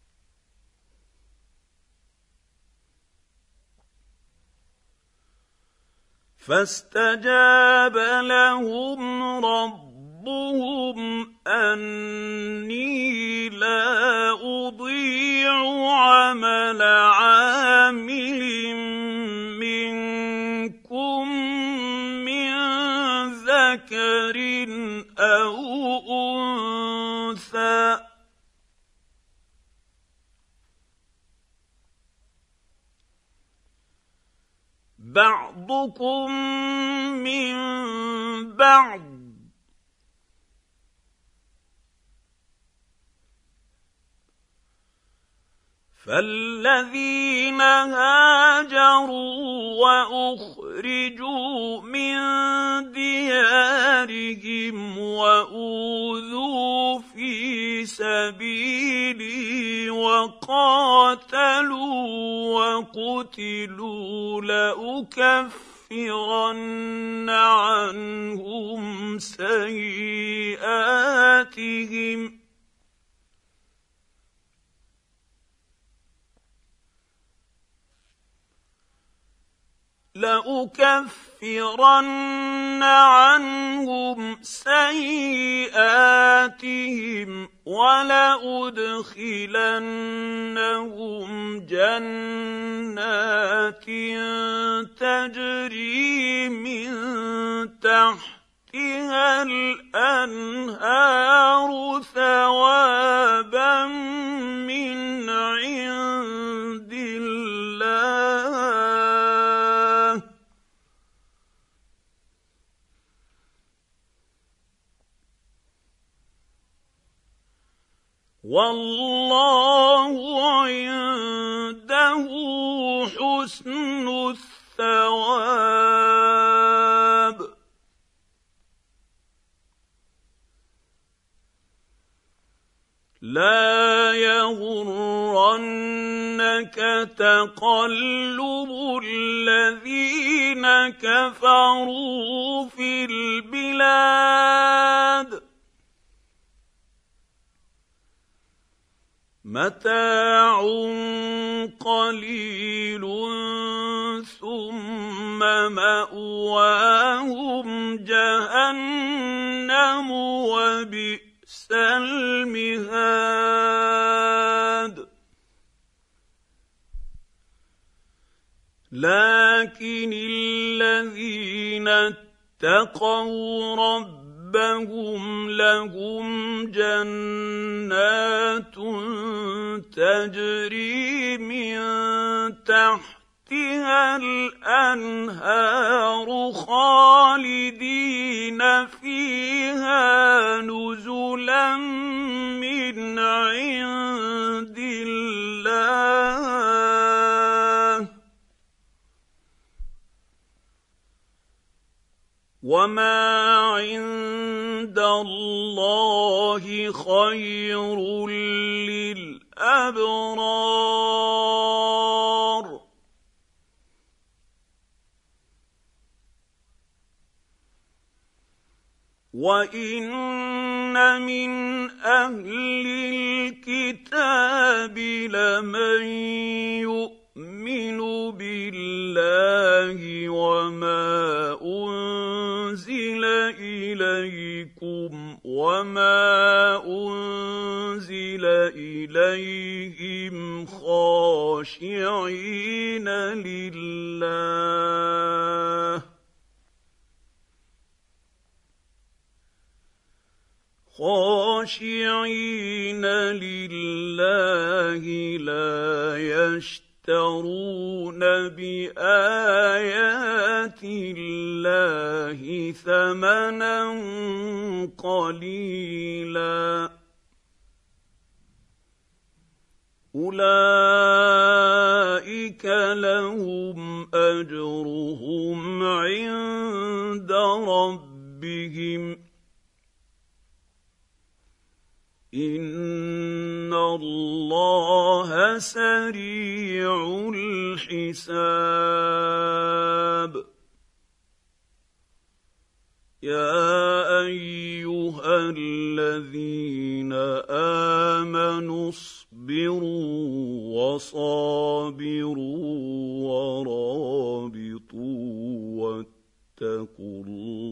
[SPEAKER 1] فاستجاب لهم ربهم أني لا أضيع عمل عامل منكم من ذكر أو أنثى بعضكم من بعض فالذين هاجروا وأخرجوا من ديارهم وأوذوا في سبيلي وقاتلوا وقتلوا لأكفرن عنهم سيئاتهم ولأدخلنهم جنات تجري من تحتها الأنهار ثوابا من عند الله والله عنده حسن الثواب لا يغرنك تقلب الذين كفروا في البلاد متاع قليل ثم مأواهم جهنم وبئس المهاد لكن الذين اتقوا ربهم لهم جنات تجري من تحتها الأنهار خالدين فيها نزلا من عند الله وما عند الله خير للأبرار وإن من أهل الكتاب لمن يؤمن بالله وما أنزل إليكم وما أنزل إليهم خاشعين لله لا يشترون بآيات الله ثمنا قليلا أولئك لهم أجرهم عند ربهم ربهم ان الله سريع الحساب يا ايها الذين امنوا اصبروا وصابروا ورابطوا واتقوا